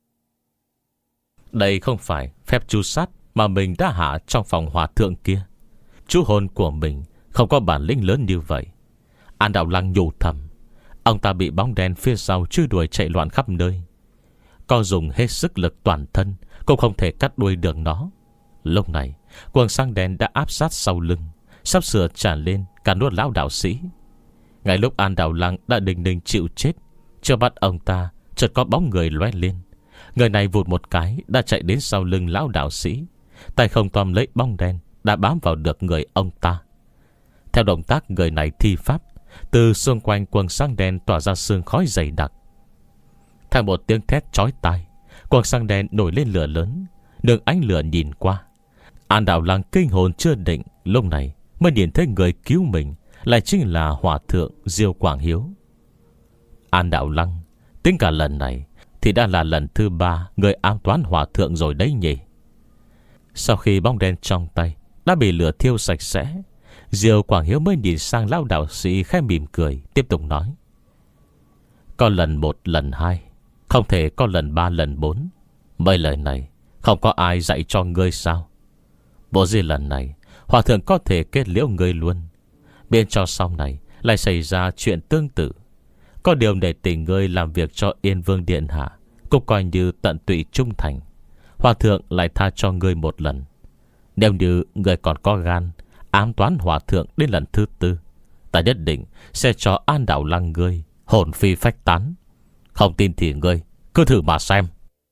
Đây không phải phép chú sát mà mình đã hạ trong phòng hòa thượng kia. Chú hồn của mình không có bản lĩnh lớn như vậy. An Đào Lăng nhủ thầm. Ông ta bị bóng đen phía sau truy đuổi chạy loạn khắp nơi, có dùng hết sức lực toàn thân cũng không thể cắt đuôi được nó. Lúc này quần sáng đen đã áp sát sau lưng, sắp sửa tràn lên cả nuốt lão đạo sĩ. Ngay lúc An Đào Lăng đã định định chịu chết, chưa bắt ông ta chợt có bóng người lóe lên. Người này vụt một cái đã chạy đến sau lưng lão đạo sĩ, tay không tóm lấy bóng đen đã bám vào được người ông ta. Theo động tác người này thi pháp, từ xung quanh quần sáng đen tỏa ra sương khói dày đặc. Theo một tiếng thét chói tai, quần sáng đen nổi lên lửa lớn. Đường ánh lửa nhìn qua, An Đào Lăng kinh hồn chưa định, lúc này mới nhìn thấy người cứu mình lại chính là hòa thượng Diêu Quảng Hiếu. An Đào Lăng tính cả lần này thì đã là lần thứ ba người ám toán hòa thượng rồi đấy nhỉ. Sau khi bóng đen trong tay đã bị lửa thiêu sạch sẽ, Diêu Quảng Hiếu mới nhìn sang lão đạo sĩ khẽ mỉm cười, tiếp tục nói: có lần một, lần hai, không thể có lần ba, lần bốn. Mấy lời này không có ai dạy cho ngươi sao? Bộ gì lần này hòa thượng có thể kết liễu ngươi luôn, biện cho sau này lại xảy ra chuyện tương tự. Có điều để tình ngươi làm việc cho Yên Vương điện hạ cũng coi như tận tụy trung thành. Hòa thượng lại tha cho ngươi một lần. Nếu như ngươi còn có gan ám toán hòa thượng đến lần thứ tư, ta nhất định sẽ cho An Đào Lăng ngươi hồn phi phách tán. Không tin thì ngươi cứ thử mà xem.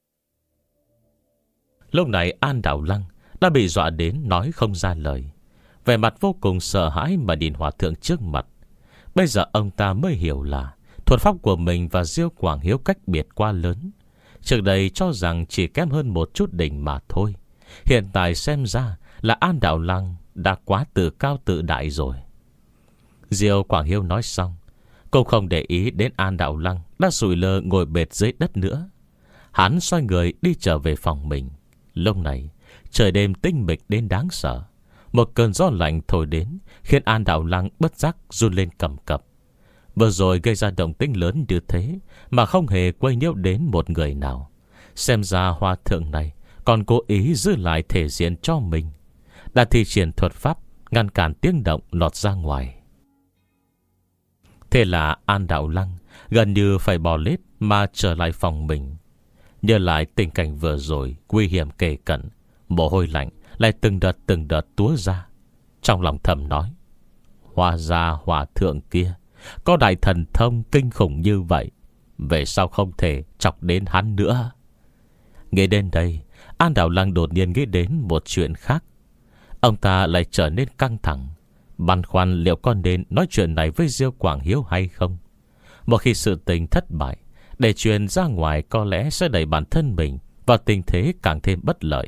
Lúc này An Đào Lăng đã bị dọa đến nói không ra lời, vẻ mặt vô cùng sợ hãi mà nhìn hòa thượng trước mặt. Bây giờ ông ta mới hiểu là thuật pháp của mình và Diêu Quảng Hiếu cách biệt quá lớn. Trước đây cho rằng chỉ kém hơn một chút đỉnh mà thôi, hiện tại xem ra là An Đào Lăng đã quá tự cao tự đại rồi. Diêu Quảng Hiếu nói xong, cô không để ý đến An Đào Lăng đã sụi lơ ngồi bệt dưới đất nữa. Hắn xoay người đi trở về phòng mình. Lúc này trời đêm tinh mịch đến đáng sợ. Một cơn gió lạnh thổi đến khiến An Đào Lăng bất giác run lên cầm cập. Vừa rồi gây ra động tĩnh lớn như thế mà không hề quay nhiễu đến một người nào. Xem ra hòa thượng này còn cố ý giữ lại thể diện cho mình, đã thi triển thuật pháp ngăn cản tiếng động lọt ra ngoài. Thế là An Đào Lăng gần như phải bò lết mà trở lại phòng mình. Nhớ lại tình cảnh vừa rồi nguy hiểm kề cận, mồ hôi lạnh lại từng đợt từng đợt túa ra. Trong lòng thầm nói: hóa ra hòa thượng kia có đại thần thông kinh khủng như vậy, về sau không thể chọc đến hắn nữa. Nghĩ đến đây, An Đạo Lăng đột nhiên nghĩ đến một chuyện khác. Ông ta lại trở nên căng thẳng, băn khoăn liệu có nên nói chuyện này với Diêu Quảng Hiếu hay không. Một khi sự tình thất bại, để truyền ra ngoài có lẽ sẽ đẩy bản thân mình vào tình thế càng thêm bất lợi.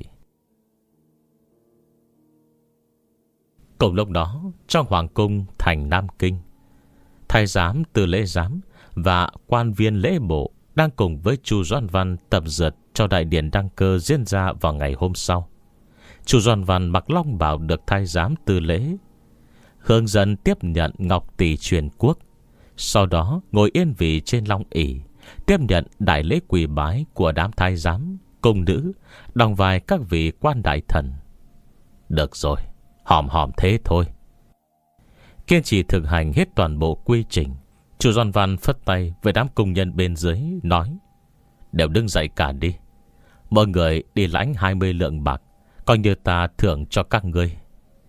Cùng lúc đó, trong hoàng cung thành Nam Kinh, thái giám, tư lễ giám và quan viên lễ bộ đang cùng với Chu Doan Văn tập dượt cho đại điện đăng cơ diễn ra vào ngày hôm sau. Chu Doan Văn mặc long bào được thái giám tư lễ hướng dẫn tiếp nhận ngọc tỷ truyền quốc, sau đó ngồi yên vị trên long ỷ tiếp nhận đại lễ quỳ bái của đám thái giám, cung nữ, đóng vai các vị quan đại thần. Được rồi, hòm hòm thế thôi. Kiên trì thực hành hết toàn bộ quy trình, Chu Doan Văn phất tay với đám công nhân bên dưới, nói: đều đứng dậy cả đi. Mọi người đi lãnh hai mươi lượng bạc, coi như ta thưởng cho các ngươi.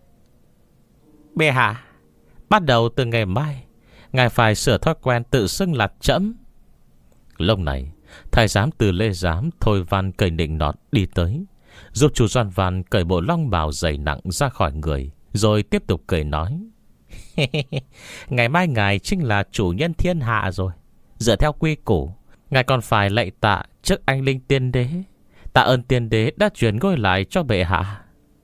Bệ hạ, bắt đầu từ ngày mai, ngài phải sửa thói quen tự xưng là trẫm. Lúc này, thái giám từ lê giám Thôi Văn cởi nịnh nọt đi tới, giúp Chu Doan Văn cởi bộ long bào dày nặng ra khỏi người, rồi tiếp tục cười nói: ngày mai ngài chính là chủ nhân thiên hạ rồi. Dựa theo quy củ, ngài còn phải lạy tạ trước anh linh tiên đế, tạ ơn tiên đế đã truyền ngôi lại cho bệ hạ.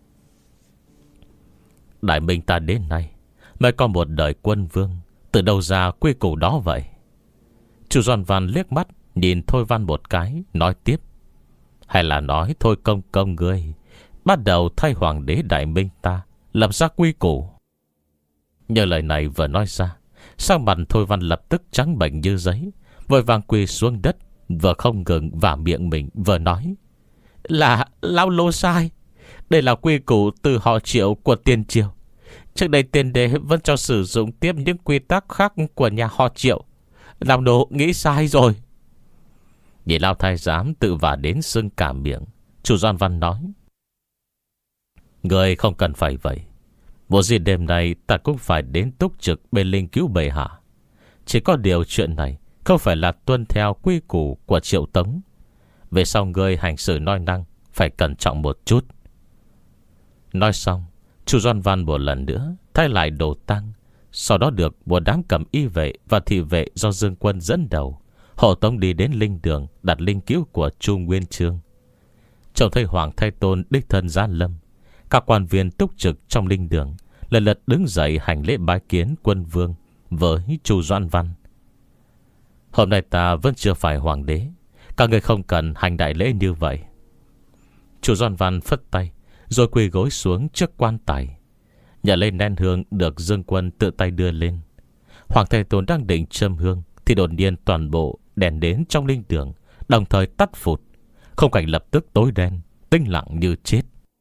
Đại minh ta đến nay mới có một đời quân vương, từ đâu ra quy củ đó vậy? Chu Doan Văn liếc mắt nhìn Thôi Văn một cái, nói tiếp: hay là nói Thôi công công ngươi bắt đầu thay hoàng đế đại minh ta lập ra quy củ? Nhờ lời này vừa nói ra, sắc mặt Thôi Văn lập tức trắng bệch như giấy, vội vàng quỳ xuống đất, vừa không ngừng và miệng mình vừa nói: Là lão lô sai. Đây là quy củ từ họ Triệu của tiền triều. Trước đây tiên đế vẫn cho sử dụng tiếp những quy tắc khác của nhà họ Triệu. Lão nô nghĩ sai rồi. Nhìn lão thái giám tự vả đến sưng cả miệng, Chu Doan Văn nói: người không cần phải vậy. Một gì đêm nay ta cũng phải đến túc trực bên linh cứu bệ hạ. Chỉ có điều chuyện này không phải là tuân theo quy củ của Triệu Tống. Về sau người hành xử nói năng phải cẩn trọng một chút. Nói xong, Chu Doan Văn một lần nữa thay lại đồ tăng, sau đó được một đám cầm y vệ và thị vệ do Dương Quân dẫn đầu hộ tống đi đến linh đường đặt linh cứu của Chu Nguyên Chương. Trông thấy Hoàng Thái Tôn đích thân giáng lâm, các quan viên túc trực trong linh đường lần lượt đứng dậy hành lễ bái kiến quân vương với Chu Doan Văn. Hôm nay ta vẫn chưa phải hoàng đế, các người không cần hành đại lễ như vậy. Chu Doan Văn phất tay, rồi quỳ gối xuống trước quan tài, nhận lên nén hương được Dương Quân tự tay đưa lên. Hoàng Thái Tôn đang định châm hương thì đột nhiên toàn bộ đèn đến trong linh đường đồng thời tắt phụt, khung cảnh lập tức tối đen, tĩnh lặng như chết.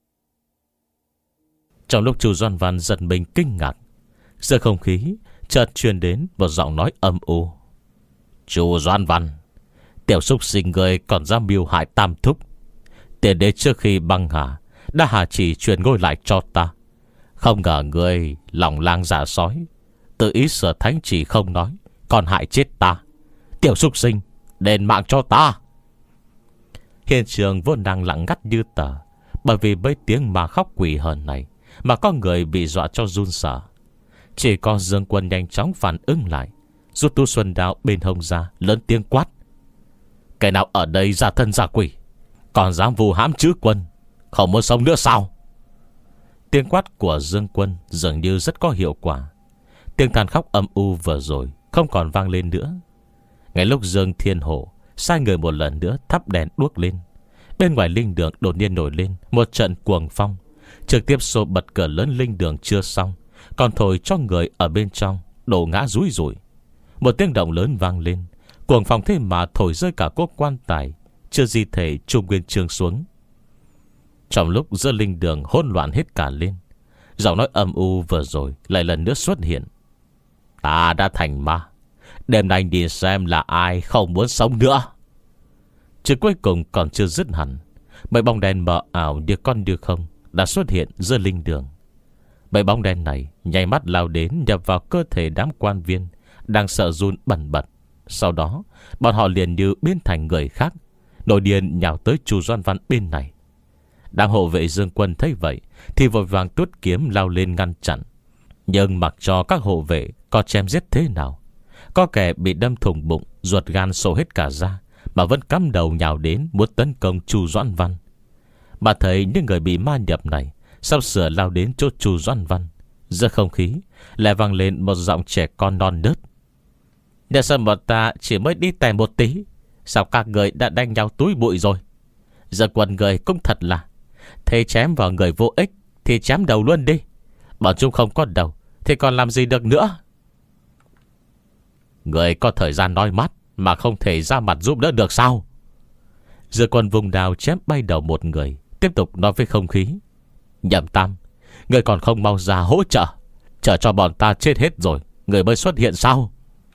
Trong lúc Chu Doan Văn giật mình kinh ngạc, giữa không khí chợt truyền đến một giọng nói âm u: Chu Doan Văn, tiểu súc sinh người còn dám mưu hại tam thúc. Tiền đế trước khi băng hà đã hạ chỉ truyền ngôi lại cho ta. Không ngờ người lòng lang dạ sói, tự ý sửa thánh chỉ không nói, còn hại chết ta. Tiểu súc sinh, đền mạng cho ta. Hiện trường vốn đang lặng ngắt như tờ, bởi vì mấy tiếng mà khóc quỷ hờn này mà có người bị dọa cho run sợ. Chỉ có Dương Quân nhanh chóng phản ứng lại, rút tu xuân đao bên hông ra, lớn tiếng quát: Cái nào ở đây ra thân ra quỷ, còn dám vu hãm chữ quân, không muốn sống nữa sao? Tiếng quát của Dương Quân dường như rất có hiệu quả. Tiếng than khóc âm u vừa rồi không còn vang lên nữa. Ngay lúc Dương Thiên Hổ sai người một lần nữa thắp đèn đuốc lên, bên ngoài linh đường đột nhiên nổi lên một trận cuồng phong, trực tiếp xô bật cửa lớn linh đường chưa xong, còn thổi cho người ở bên trong đổ ngã rúi rủi. Một tiếng động lớn vang lên, cuồng phong thế mà thổi rơi cả cốt quan tài chưa di thể Chu Nguyên Chương xuống. Trong lúc giữa linh đường hỗn loạn hết cả lên, giọng nói âm u vừa rồi lại lần nữa xuất hiện: Ta đã thành ma, đêm nay nhìn xem là ai không muốn sống nữa. Chứ cuối cùng còn chưa dứt hẳn, mấy bóng đèn mờ ảo như con đưa không đã xuất hiện giữa linh đường. Mấy bóng đèn này nháy mắt lao đến nhập vào cơ thể đám quan viên đang sợ run bần bật. Sau đó bọn họ liền như biến thành người khác, nổi điên nhào tới Chu Doan Văn bên này. Đám hộ vệ Dương Quân thấy vậy thì vội vàng tuốt kiếm lao lên ngăn chặn. Nhưng mặc cho các hộ vệ có chém giết thế nào, có kẻ bị đâm thủng bụng, ruột gan sổ hết cả ra, mà vẫn cắm đầu nhào đến muốn tấn công Chu Doãn Văn. Mà thấy những người bị ma nhập này sắp sửa lao đến chỗ Chu Doãn Văn, giữa không khí lại vang lên một giọng trẻ con non nớt: "Nhà sân bọn ta chỉ mới đi tè một tí, sao các người đã đánh nhau túi bụi rồi? Giờ quần người cũng thật là, thế chém vào người vô ích thì chém đầu luôn đi. Bọn chúng không có đầu thì còn làm gì được nữa." "Người có thời gian nói mắt mà không thể ra mặt giúp đỡ được sao?" Giờ quân vùng đào chém bay đầu một người, tiếp tục nói với không khí: "Nhậm Tam, người còn không mau ra hỗ trợ, chờ cho bọn ta chết hết rồi người mới xuất hiện sao?"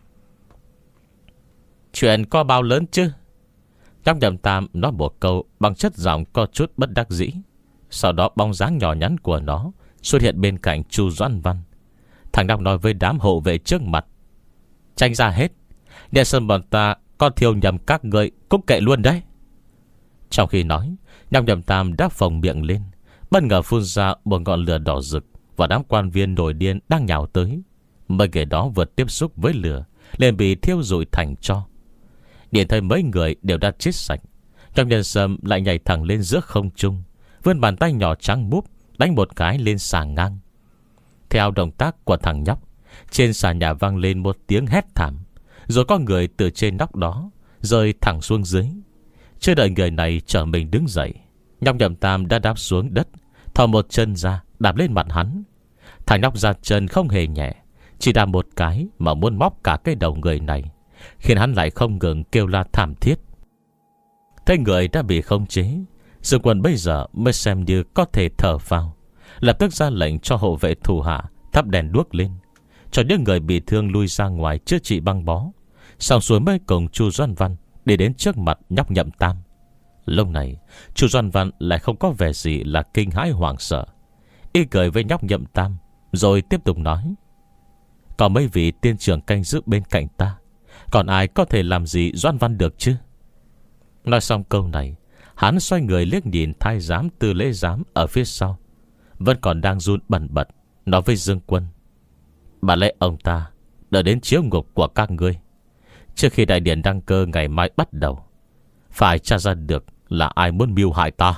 "Chuyện có bao lớn chứ?" Trong Nhậm Tam nói một câu bằng chất giọng có chút bất đắc dĩ. Sau đó bóng dáng nhỏ nhắn của nó xuất hiện bên cạnh Chu Doãn Văn. Thằng Đọc nói với đám hộ vệ trước mặt: "Tranh ra hết, nhà sân bọn ta có thiêu nhầm các người cũng kệ luôn đấy." Trong khi nói, Nhọc Nhậm Tam đã phồng miệng lên, bất ngờ phun ra một ngọn lửa đỏ rực, và đám quan viên nổi điên đang nhào tới. Mấy người đó vừa tiếp xúc với lửa liền bị thiêu rụi thành tro. Nhìn thấy mấy người đều đã chết sạch, trong nhân sâm lại nhảy thẳng lên giữa không trung, vươn bàn tay nhỏ trắng búp đánh một cái lên sàn ngang. Theo động tác của thằng nhóc, trên sàn nhà vang lên một tiếng hét thảm, rồi có người từ trên nóc đó rơi thẳng xuống dưới. Chưa đợi người này trở mình đứng dậy, Nhóc Nhậm Tam đã đáp xuống đất, thò một chân ra đạp lên mặt hắn. Thằng nhóc ra chân không hề nhẹ, chỉ đạp một cái mà muốn móc cả cái đầu người này, khiến hắn lại không ngừng kêu la thảm thiết. Thấy người đã bị khống chế, Dương Quân bây giờ mới xem như có thể thở phào, lập tức ra lệnh cho hộ vệ thủ hạ thắp đèn đuốc lên, cho những người bị thương lui ra ngoài chữa trị băng bó. Xong xuôi mới cùng Chu Doãn Văn đi đến trước mặt Nhóc Nhậm Tam. Lúc này Chu Doãn Văn lại không có vẻ gì là kinh hãi hoảng sợ. Y cười với Nhóc Nhậm Tam, rồi tiếp tục nói: "Có mấy vị tiên trưởng canh giữ bên cạnh ta, còn ai có thể làm gì Doãn Văn được chứ?" Nói xong câu này, hắn xoay người liếc nhìn thái giám Tư Lễ Giám ở phía sau, vẫn còn đang run bần bật, nói với Dương Quân: "Bà lẽ ông ta đợi đến chiếu ngục của các ngươi, trước khi đại điện đăng cơ ngày mai bắt đầu, phải tra ra được là ai muốn mưu hại ta."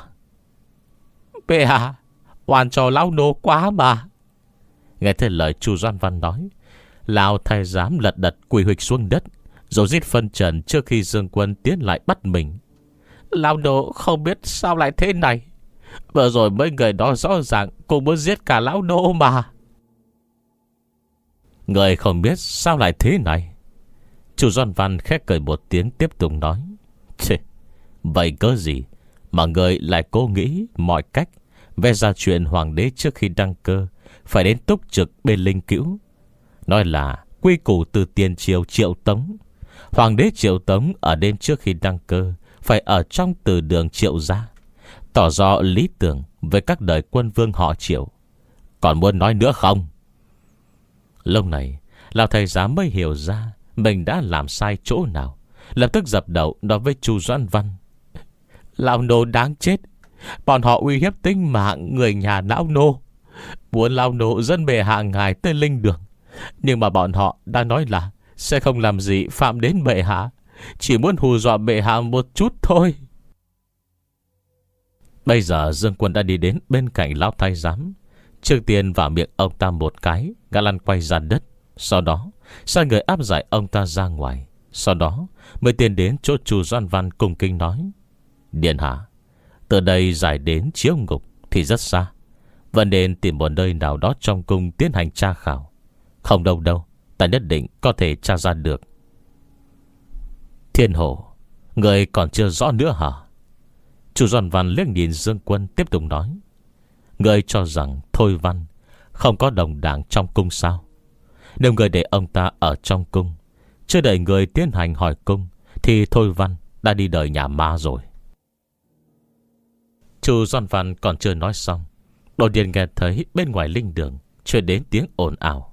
"Bệ hạ, oan cho lão nô quá mà." Nghe thấy lời Chu Doãn Văn nói, lão thái giám lật đật quỳ huỵch xuống đất, rồi giết phân trần trước khi Dương Quân tiến lại bắt mình. "Lão nô không biết sao lại thế này. Vừa rồi mấy người đó rõ ràng cũng muốn giết cả lão nô mà." "Người không biết sao lại thế này?" Chu Doãn Văn khẽ cười một tiếng, tiếp tục nói: "Chê, vậy cớ gì mà người lại cố nghĩ mọi cách vẽ ra chuyện hoàng đế trước khi đăng cơ phải đến túc trực bên linh cữu. Nói là quy củ từ tiền triều Triệu Tống, hoàng đế Triệu Tống ở đêm trước khi đăng cơ phải ở trong từ đường Triệu gia, tỏ rõ lý tưởng với các đời quân vương họ Triệu. Còn muốn nói nữa không?" Lúc này lão thầy giám mới hiểu ra mình đã làm sai chỗ nào, lập tức dập đầu nói với Chu Doãn Văn: "Lão nô đáng chết. Bọn họ uy hiếp tính mạng người nhà lão nô, muốn lão nô dẫn bệ hạ ngài tới linh đường. Nhưng mà bọn họ đã nói là sẽ không làm gì phạm đến bệ hạ, chỉ muốn hù dọa bệ hạ một chút thôi." Bây giờ Dương Quân đã đi đến bên cạnh lão thái giám, trước tiên vào miệng ông ta một cái, gã lăn quay ra đất. Sau đó sai người áp giải ông ta ra ngoài. Sau đó mới tiến đến chỗ Chu Doãn Văn cung kính nói: "Điện hạ, từ đây giải đến chiếu ngục thì rất xa, vẫn nên tìm một nơi nào đó trong cung tiến hành tra khảo. Không đâu đâu, ta nhất định có thể tra ra được." "Thiên Hổ, người còn chưa rõ nữa hả?" Chu Doãn Văn liếc nhìn Dương Quân, tiếp tục nói: "Người cho rằng Thôi Văn không có đồng đảng trong cung sao? Nếu người để ông ta ở trong cung, chưa đợi người tiến hành hỏi cung, thì Thôi Văn đã đi đời nhà ma rồi." Chu Doãn Văn còn chưa nói xong, đột nhiên nghe thấy bên ngoài linh đường truyền đến tiếng ồn ào: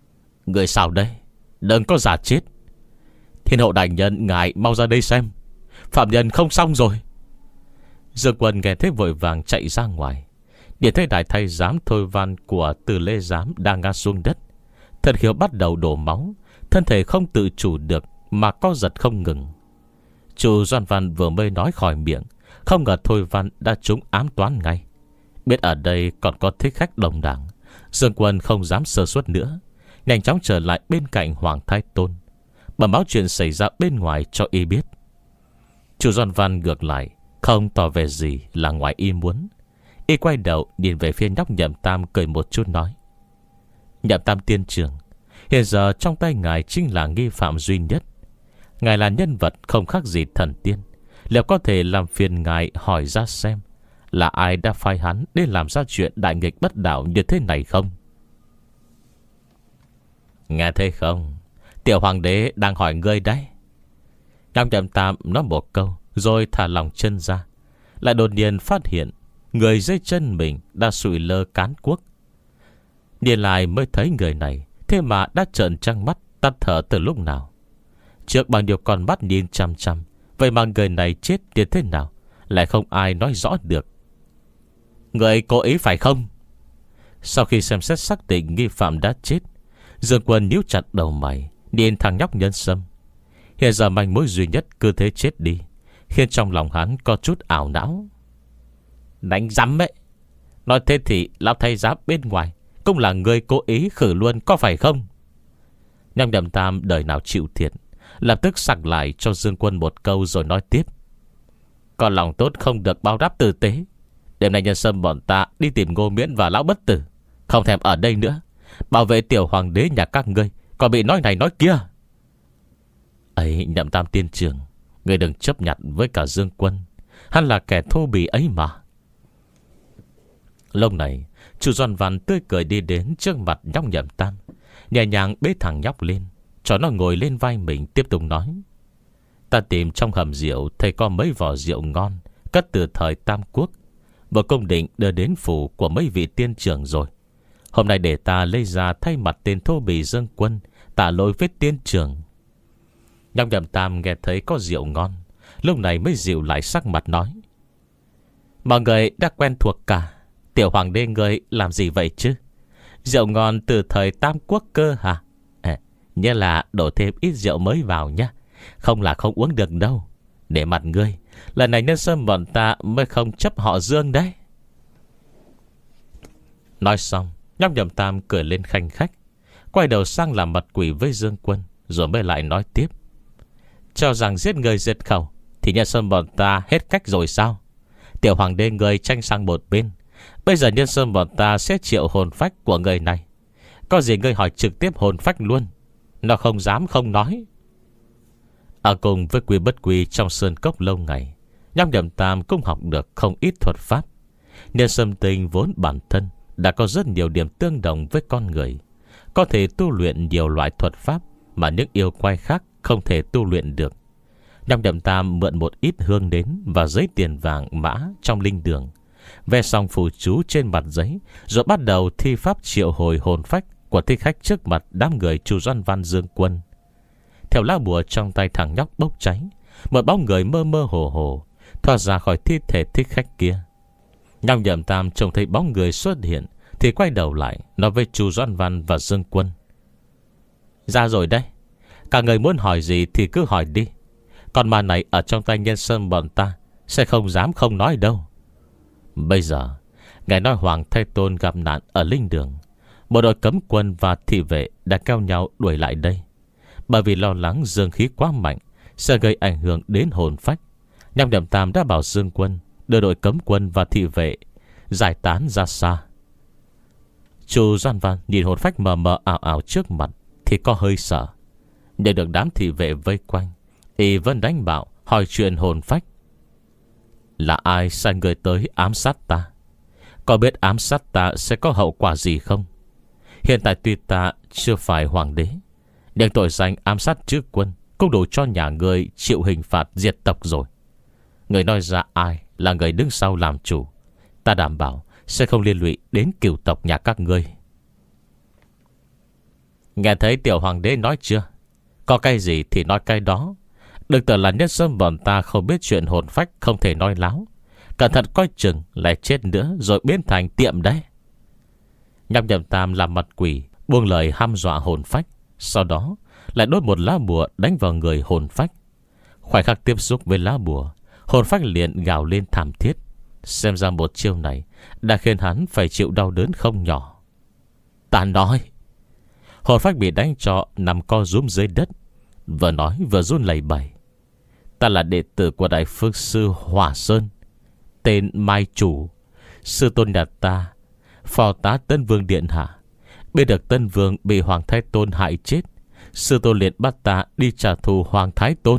"Người sao đây? Đừng có giả chết. Thiên Hậu đại nhân ngài mau ra đây xem. Phạm nhân không xong rồi. Dương Quân nghe thế vội vàng chạy ra ngoài. Nhìn thấy đại thái giám Thôi Văn của Từ Lê Giám đang ngã xuống đất. Thần Khiếu bắt đầu đổ máu, thân thể không tự chủ được mà co giật không ngừng. Chu Doan Văn vừa mới nói khỏi miệng, không ngờ Thôi Văn đã trúng ám toán ngay. Biết ở đây còn có thích khách đồng đảng, Dương Quân không dám sơ suất nữa, nhanh chóng trở lại bên cạnh Hoàng Thái Tôn, bẩm báo chuyện xảy ra bên ngoài cho y biết. Chu Doan Văn ngược lại không tỏ vẻ gì là ngoài ý muốn. Y quay đầu nhìn về phía nhóc Nhậm Tam, cười một chút nói: Nhậm Tam tiên trưởng, hiện giờ trong tay ngài chính là nghi phạm duy nhất. Ngài là nhân vật không khác gì thần tiên, liệu có thể làm phiền ngài hỏi ra xem là ai đã phái hắn để làm ra chuyện đại nghịch bất đạo như thế này không? Nghe thấy không? Tiểu hoàng đế đang hỏi ngươi đấy. Nhóc Nhậm Tam nói một câu rồi thả lòng chân ra, lại đột nhiên phát hiện người dưới chân mình đã sụi lơ cán cuốc. Nhìn lại mới thấy người này thế mà đã trợn trăng mắt tắt thở từ lúc nào. Trước bao nhiêu con mắt nhìn chăm chăm, vậy mà người này chết như thế nào lại không ai nói rõ được. Người cố ý phải không? Sau khi xem xét xác định nghi phạm đã chết, Dương Quân níu chặt đầu mày, nhìn thằng nhóc Nhân Sâm. Hiện giờ manh mối duy nhất cứ thế chết đi, khiến trong lòng hắn có chút ảo não. Đánh rắm ấy. Nói thế thì lão thay giám bên ngoài cũng là người cố ý khử luôn có phải không? Nhóc Nhậm Tam đời nào chịu thiệt, lập tức sặc lại cho Dương Quân một câu rồi nói tiếp: Còn lòng tốt không được báo đáp tử tế. Đêm nay Nhân Sâm bọn ta đi tìm Ngô Miễn và lão bất tử, không thèm ở đây nữa, bảo vệ tiểu hoàng đế nhà các ngươi còn bị nói này nói kia. Ấy Nhậm Tam tiên trưởng, ngươi đừng chấp nhận với cả Dương Quân, hắn là kẻ thô bỉ ấy mà. Lúc này Chu Doan Văn tươi cười đi đến trước mặt nhóc Nhậm Tam, nhẹ nhàng bế thằng nhóc lên, cho nó ngồi lên vai mình, tiếp tục nói: Ta tìm trong hầm rượu thấy có mấy vỏ rượu ngon, cất từ thời Tam Quốc, vừa công định đưa đến phủ của mấy vị tiên trưởng rồi. Hôm nay để ta lấy ra thay mặt tên thô bỉ Dương Quân tạ lỗi với tiên trưởng. Nhóc Nhậm Tam nghe thấy có rượu ngon, lúc này mới dịu lại sắc mặt nói: Mọi người đã quen thuộc cả, tiểu hoàng đế ngươi làm gì vậy chứ? Rượu ngon từ thời Tam Quốc cơ hả? À, như là đổ thêm ít rượu mới vào nhá, không là không uống được đâu. Để mặt ngươi, lần này Nhân Sâm bọn ta mới không chấp họ Dương đấy. Nói xong, nhóc Nhậm Tam cười lên khanh khách, quay đầu sang làm mặt quỷ với Dương Quân, rồi mới lại nói tiếp: Cho rằng giết người diệt khẩu thì Nhân Sâm bọn ta hết cách rồi sao? Tiểu hoàng đế người tranh sang một bên, bây giờ Nhân Sâm bọn ta sẽ triệu hồn phách của người này. Có gì ngươi hỏi trực tiếp hồn phách luôn, nó không dám không nói. Ở cùng với quy bất quy trong sơn cốc lâu ngày, nhóc Nhậm Tam cũng học được không ít thuật pháp. Nhân Sâm Tinh vốn bản thân đã có rất nhiều điểm tương đồng với con người, có thể tu luyện nhiều loại thuật pháp mà những yêu quái khác không thể tu luyện được. Nhóc Nhậm Tam mượn một ít hương nến và giấy tiền vàng mã trong linh đường, vẽ xong phù chú trên mặt giấy, rồi bắt đầu thi pháp triệu hồi hồn phách của thích khách trước mặt đám người Chu Doan Văn Dương Quân. Theo lá bùa trong tay thằng nhóc bốc cháy, một bóng người mơ mơ hồ hồ thoát ra khỏi thi thể thích khách kia. Nhóc Nhậm Tam trông thấy bóng người xuất hiện thì quay đầu lại nói với Chu Doan Văn và Dương Quân: Ra rồi đấy, cả người muốn hỏi gì thì cứ hỏi đi. Còn mà này ở trong tay Nhân Sâm bọn ta sẽ không dám không nói đâu. Bây giờ ngài nói Hoàng Thái Tôn gặp nạn ở linh đường, một đội cấm quân và thị vệ đã kéo nhau đuổi lại đây, bởi vì lo lắng dương khí quá mạnh sẽ gây ảnh hưởng đến hồn phách. Nhóc Nhậm Tam đã bảo Dương Quân đưa đội cấm quân và thị vệ giải tán ra xa. Chu Doan Văn nhìn hồn phách mờ mờ ảo ảo trước mặt thì có hơi sợ. Để được đám thị vệ vây quanh, y vẫn đánh bạo hỏi chuyện hồn phách: Là ai sai người tới ám sát ta? Có biết ám sát ta sẽ có hậu quả gì không? Hiện tại tuy ta chưa phải hoàng đế, nhưng tội danh ám sát chư quân cũng đủ cho nhà người chịu hình phạt diệt tộc rồi. Người nói ra ai là người đứng sau làm chủ, ta đảm bảo sẽ không liên lụy đến cửu tộc nhà các ngươi. Nghe thấy tiểu hoàng đế nói chưa? Có cái gì thì nói cái đó. Đừng tưởng là nhân sâm bọn ta không biết chuyện hồn phách không thể nói láo. Cẩn thận coi chừng lại chết nữa rồi biến thành tiệm đấy. Nhóc Nhậm Tam làm mặt quỷ, buông lời hăm dọa hồn phách. Sau đó lại đốt một lá bùa đánh vào người hồn phách. Khoảnh khắc tiếp xúc với lá bùa, hồn phách liền gào lên thảm thiết. Xem ra một chiêu này đã khiến hắn phải chịu đau đớn không nhỏ. Ta nói. Hồn phách bị đánh cho nằm co rúm dưới đất, vừa nói vừa run lẩy bẩy. Ta là đệ tử của Đại Phước Sư Hỏa Sơn, tên Mai Chủ. Sư tôn nhà ta, phò tá Tân Vương điện hạ, biết được Tân Vương bị Hoàng Thái Tôn hại chết, sư tôn liền bắt ta đi trả thù Hoàng Thái Tôn.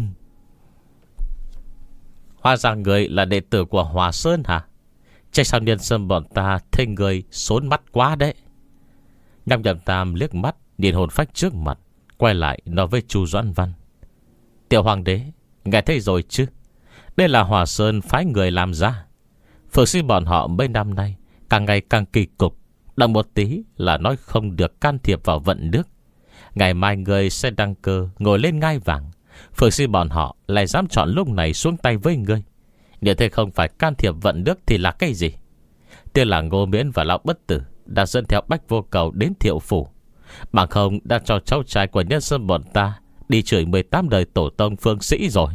Hóa ra người là đệ tử của Hỏa Sơn hả? Chắc sao nhân sâm bọn ta thấy người xốn mắt quá đấy. Nhóc Nhậm Tam liếc mắt nhìn hồn phách trước mặt, quay lại nói với Chu Doãn Văn. Tiểu hoàng đế, nghe thấy rồi chứ? Đây là Hỏa Sơn phái người làm ra. Phượng sĩ bọn họ mấy năm nay càng ngày càng kỳ cục, động một tí là nói không được can thiệp vào vận nước. Ngày mai người sẽ đăng cơ ngồi lên ngai vàng, Phượng sĩ bọn họ lại dám chọn lúc này xuống tay với ngươi. Nếu thế không phải can thiệp vận nước thì là cái gì? Tiên là Ngô Miễn và Lão Bất Tử đã dẫn theo Bách Vô Cầu đến Thiệu Phủ, bằng không đã cho cháu trai của nhân sâm bọn ta đi chửi mười tám đời tổ tông Phương Sĩ rồi.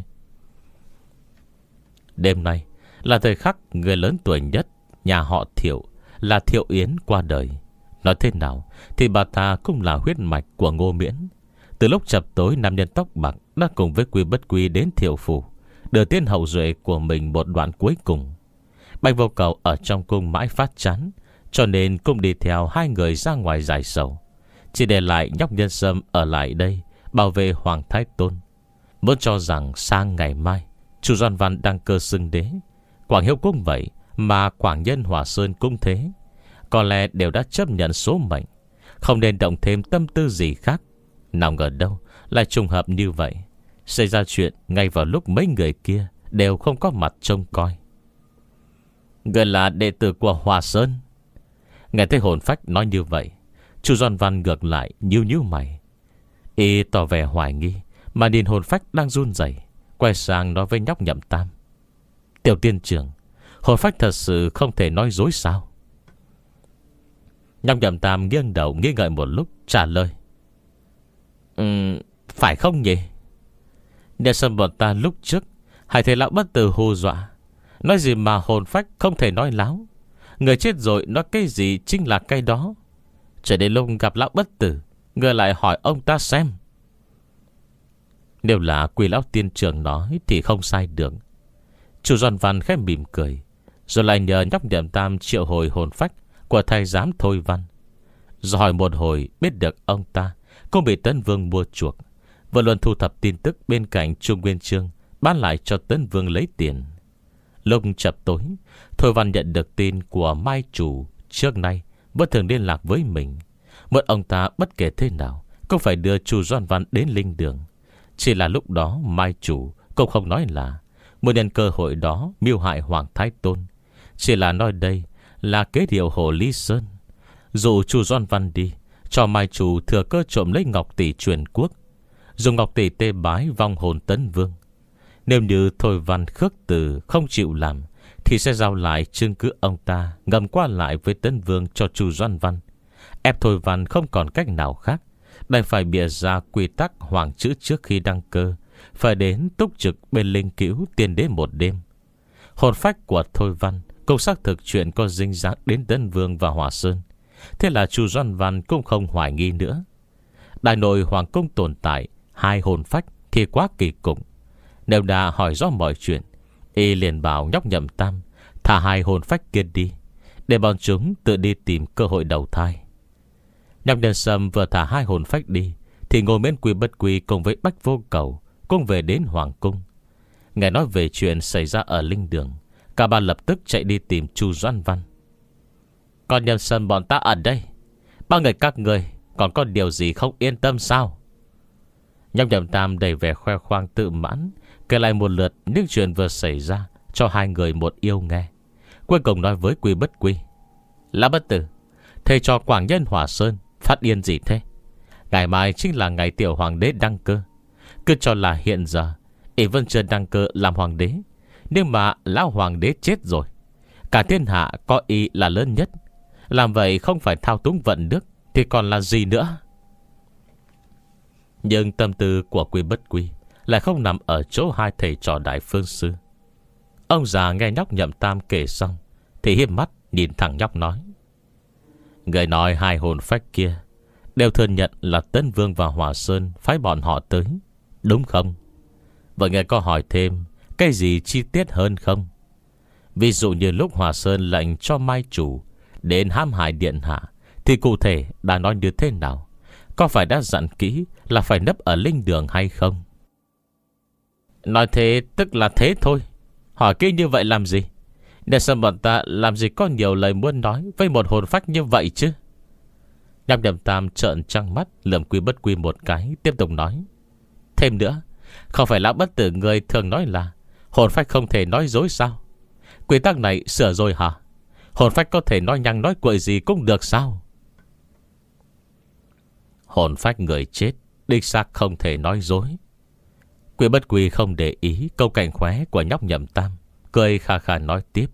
Đêm nay là thời khắc người lớn tuổi nhất nhà họ Thiệu là Thiệu Yến qua đời. Nói thế nào thì bà ta cũng là huyết mạch của Ngô Miễn. Từ lúc chập tối, nam nhân tóc bạc đã cùng với Quy Bất Quy đến Thiệu Phủ, đưa tiên hậu duệ của mình một đoạn cuối cùng. Bạch Vô Cầu ở trong cung mãi phát chán, cho nên cũng đi theo hai người ra ngoài giải sầu, chỉ để lại nhóc nhân sâm ở lại đây bảo vệ Hoàng Thái Tôn. Muốn cho rằng sang ngày mai Chu Doãn Văn đăng cơ xưng đế, Quảng Hiếu cũng vậy, mà Quảng Nhân Hỏa Sơn cũng thế, có lẽ đều đã chấp nhận số mệnh, không nên động thêm tâm tư gì khác. Nào ngờ đâu lại trùng hợp như vậy, xảy ra chuyện ngay vào lúc mấy người kia đều không có mặt trông coi. Người là đệ tử của Hỏa Sơn. Nghe thấy hồn phách nói như vậy, Chu Doãn Văn ngược lại nhíu nhíu mày, y tỏ vẻ hoài nghi mà nhìn hồn phách đang run rẩy, quay sang nói với nhóc Nhậm Tam. Tiểu tiên trưởng, hồn phách thật sự không thể nói dối sao? Nhóc Nhậm Tam nghiêng đầu nghi ngợi một lúc, trả lời. Ừ, phải không nhỉ? Nhà sâm bọn ta lúc trước hai thầy Lão Bất Tử hù dọa, nói gì mà hồn phách không thể nói láo. Người chết rồi nói cái gì chính là cái đó. Trở đến lúc gặp Lão Bất Tử, người lại hỏi ông ta xem. Nếu là Quỳ Lão tiên trưởng nói thì không sai được. Chu Doãn Văn khẽ mỉm cười, rồi lại nhờ nhóc Nhậm Tam triệu hồi hồn phách của thầy giám Thôi Văn. Rồi hỏi một hồi, biết được ông ta cũng bị Tấn Vương mua chuộc, vừa luôn thu thập tin tức bên cạnh Trung Nguyên Chương, bán lại cho Tấn Vương lấy tiền. Lúc chập tối, Thôi Văn nhận được tin của Mai Chủ trước nay vẫn thường liên lạc với mình, muốn ông ta bất kể thế nào cũng phải đưa Chu Doãn Văn đến linh đường. Chỉ là lúc đó Mai Chủ cũng không nói là muốn nhân cơ hội đó mưu hại Hoàng Thái Tôn, chỉ là nói đây là kế điều Hồ Lý Sơn, dụ Chu Doãn Văn đi, cho Mai Chủ thừa cơ trộm lấy ngọc tỷ truyền quốc, dùng ngọc tỷ tê bái vong hồn Tấn Vương. Nếu như Thôi Văn khước từ không chịu làm, thì sẽ giao lại chứng cứ ông ta ngầm qua lại với Tấn Vương cho Chu Doãn Văn, ép Thôi Văn không còn cách nào khác, đành phải bịa ra quy tắc hoàng chữ trước khi đăng cơ phải đến túc trực bên linh cữu tiên đế một đêm. Hồn phách của Thôi Văn cũng xác thực chuyện có dính dáng đến Tấn Vương và Hỏa Sơn. Thế là Chu Doãn Văn cũng không hoài nghi nữa. Đại nội hoàng cung tồn tại hai hồn phách thì quá kỳ cục. Nếu đã hỏi rõ mọi chuyện, y liền bảo nhóc Nhậm Tam thả hai hồn phách kia đi, để bọn chúng tự đi tìm cơ hội đầu thai. Nhóc Nhân Sâm vừa thả hai hồn phách đi, thì Ngô Miễn Quy Bất Quy cùng với Bách Vô Cầu cũng về đến hoàng cung. Nghe nói về chuyện xảy ra ở linh đường, cả ba lập tức chạy đi tìm Chu Doãn Văn. Còn Nhân Sâm bọn ta ở đây, ba người các người còn có điều gì không yên tâm sao? Nhóc Nhậm Tam đầy vẻ khoe khoang tự mãn, kể lại một lượt những chuyện vừa xảy ra cho hai người một yêu nghe. Cuối cùng nói với Quy Bất Quy. Lão Bất Tử, thầy cho Quảng Nhân Hỏa Sơn phát điên gì thế? Ngày mai chính là ngày tiểu hoàng đế đăng cơ, cứ cho là hiện giờ ỷ Vân chưa đăng cơ làm hoàng đế. Nhưng mà lão hoàng đế chết rồi, cả thiên hạ có y là lớn nhất. Làm vậy không phải thao túng vận nước thì còn là gì nữa? Nhưng tâm tư của Quy Bất Quy lại không nằm ở chỗ hai thầy trò Đại Phương Sư. Ông già nghe nhóc Nhậm Tam kể xong thì hiếp mắt nhìn thằng nhóc nói: người nói hai hồn phách kia đều thừa nhận là Tân Vương và Hỏa Sơn phái bọn họ tới, đúng không? Vậy nghe có hỏi thêm cái gì chi tiết hơn không? Ví dụ như lúc Hỏa Sơn lệnh cho Mai Chủ đến hãm hại điện hạ thì cụ thể đã nói như thế nào? Có phải đã dặn kỹ là phải nấp ở linh đường hay không? Nói thế tức là thế thôi. Hỏi kỹ như vậy làm gì? Để xem bọn ta làm gì có nhiều lời muốn nói với một hồn phách như vậy chứ. Nhóc Nhậm Tam trợn trăng mắt lườm Quy Bất Quy một cái, tiếp tục nói: thêm nữa, không phải lão bất tử người thường nói là hồn phách không thể nói dối sao? Quy tắc này sửa rồi hả? Hồn phách có thể nói nhăng nói cuội gì cũng được sao? Hồn phách người chết đích xác không thể nói dối. Quy Bất Quy không để ý câu cảnh khóe của nhóc Nhậm Tam, cười kha kha nói tiếp: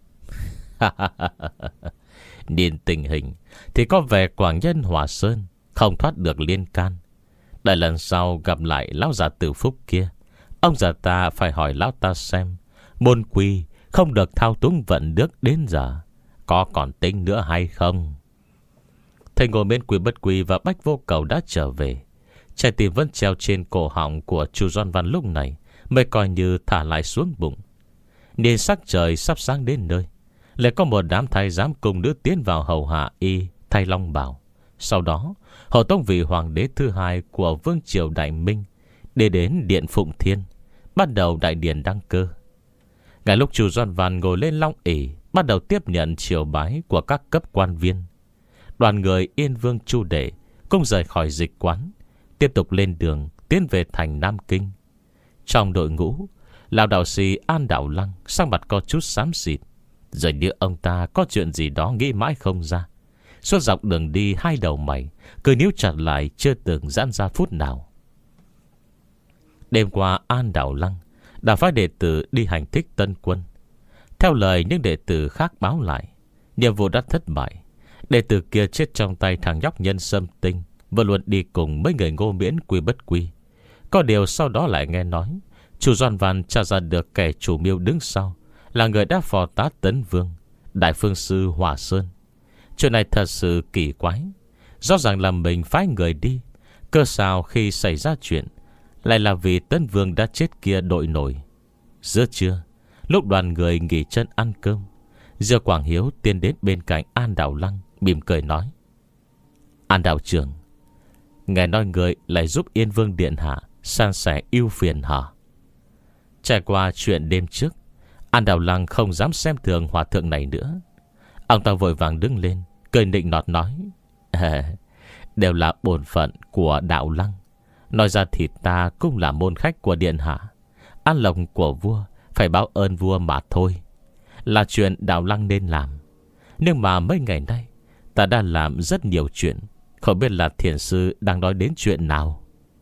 nhìn tình hình thì có vẻ Quảng Nhân Hỏa Sơn không thoát được liên can. Đại lần sau gặp lại lão già Tử Phúc kia, ông già ta phải hỏi lão ta xem môn quy không được thao túng vận nước đến giờ có còn tính nữa hay không. Thầy ngồi bên Quy Bất Quy và Bách Vô Cầu đã trở về. Trái tim vẫn treo trên cổ họng của Chu Doan Văn lúc này mới coi như thả lại xuống bụng. Nhìn sắc trời sắp sáng đến nơi, lại có một đám thái giám cùng nữ tiến vào hầu hạ y thay long bào. Sau đó Hậu Tông vị hoàng đế thứ hai của Vương triều Đại Minh đi đến điện Phụng Thiên, bắt đầu đại điển đăng cơ. Ngay lúc Chu Doan Văn ngồi lên long ỷ, bắt đầu tiếp nhận triều bái của các cấp quan viên, đoàn người Yên Vương Chu Đệ cũng rời khỏi dịch quán, tiếp tục lên đường tiến về thành Nam Kinh. Trong đội ngũ, lão đạo sĩ An Đạo Lăng sang mặt có chút xám xịt, rồi như ông ta có chuyện gì đó nghĩ mãi không ra. Suốt dọc đường đi, hai đầu mày cứ níu chặt lại, chưa từng giãn ra phút nào. Đêm qua An Đạo Lăng đã phái đệ tử đi hành thích Tân Quân. Theo lời những đệ tử khác báo lại, nhiệm vụ đã thất bại. Đệ tử kia chết trong tay thằng nhóc Nhân Sâm Tinh, vừa luôn đi cùng mấy người Ngô Miễn Quy Bất Quy. Có điều sau đó lại nghe nói Chu Doan Văn tra ra được kẻ chủ mưu đứng sau là người đã phò tá Tấn Vương, Đại Phương Sư Hỏa Sơn. Chuyện này thật sự kỳ quái. Rõ ràng là mình phái người đi, cơ sao khi xảy ra chuyện lại là vì Tấn Vương đã chết kia đội nổi. Giữa trưa, lúc đoàn người nghỉ chân ăn cơm, Diêu Quảng Hiếu tiến đến bên cạnh An Đạo Lăng, mỉm cười nói: An đạo trưởng, nghe nói người lại giúp Yên Vương điện hạ san sẻ ưu phiền hả? Trải qua chuyện đêm trước, An Đạo Lăng không dám xem thường hòa thượng này nữa. Ông ta vội vàng đứng lên, cười nịnh nọt nói: à, đều là bổn phận của Đạo Lăng. Nói ra thì ta cũng là môn khách của điện hạ, an lộc của vua phải báo ơn vua mà thôi, là chuyện Đạo Lăng nên làm. Nhưng mà mấy ngày nay ta đã làm rất nhiều chuyện, không biết là thiền sư đang nói đến chuyện nào.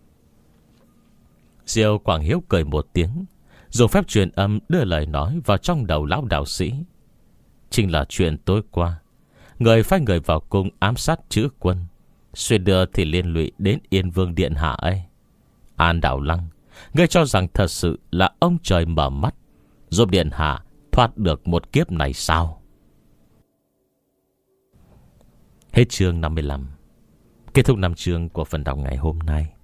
Diêu Quảng Hiếu cười một tiếng, dùng phép truyền âm đưa lời nói vào trong đầu lão đạo sĩ. Chính là chuyện tối qua người phái người vào cung ám sát chữ quân, xuyên đưa thì liên lụy đến Yên Vương điện hạ ấy. An Đạo Lăng, ngươi cho rằng thật sự là ông trời mở mắt giúp điện hạ thoát được một kiếp này sao? Hết chương năm mươi lăm. Kết thúc năm chương của phần đọc ngày hôm nay.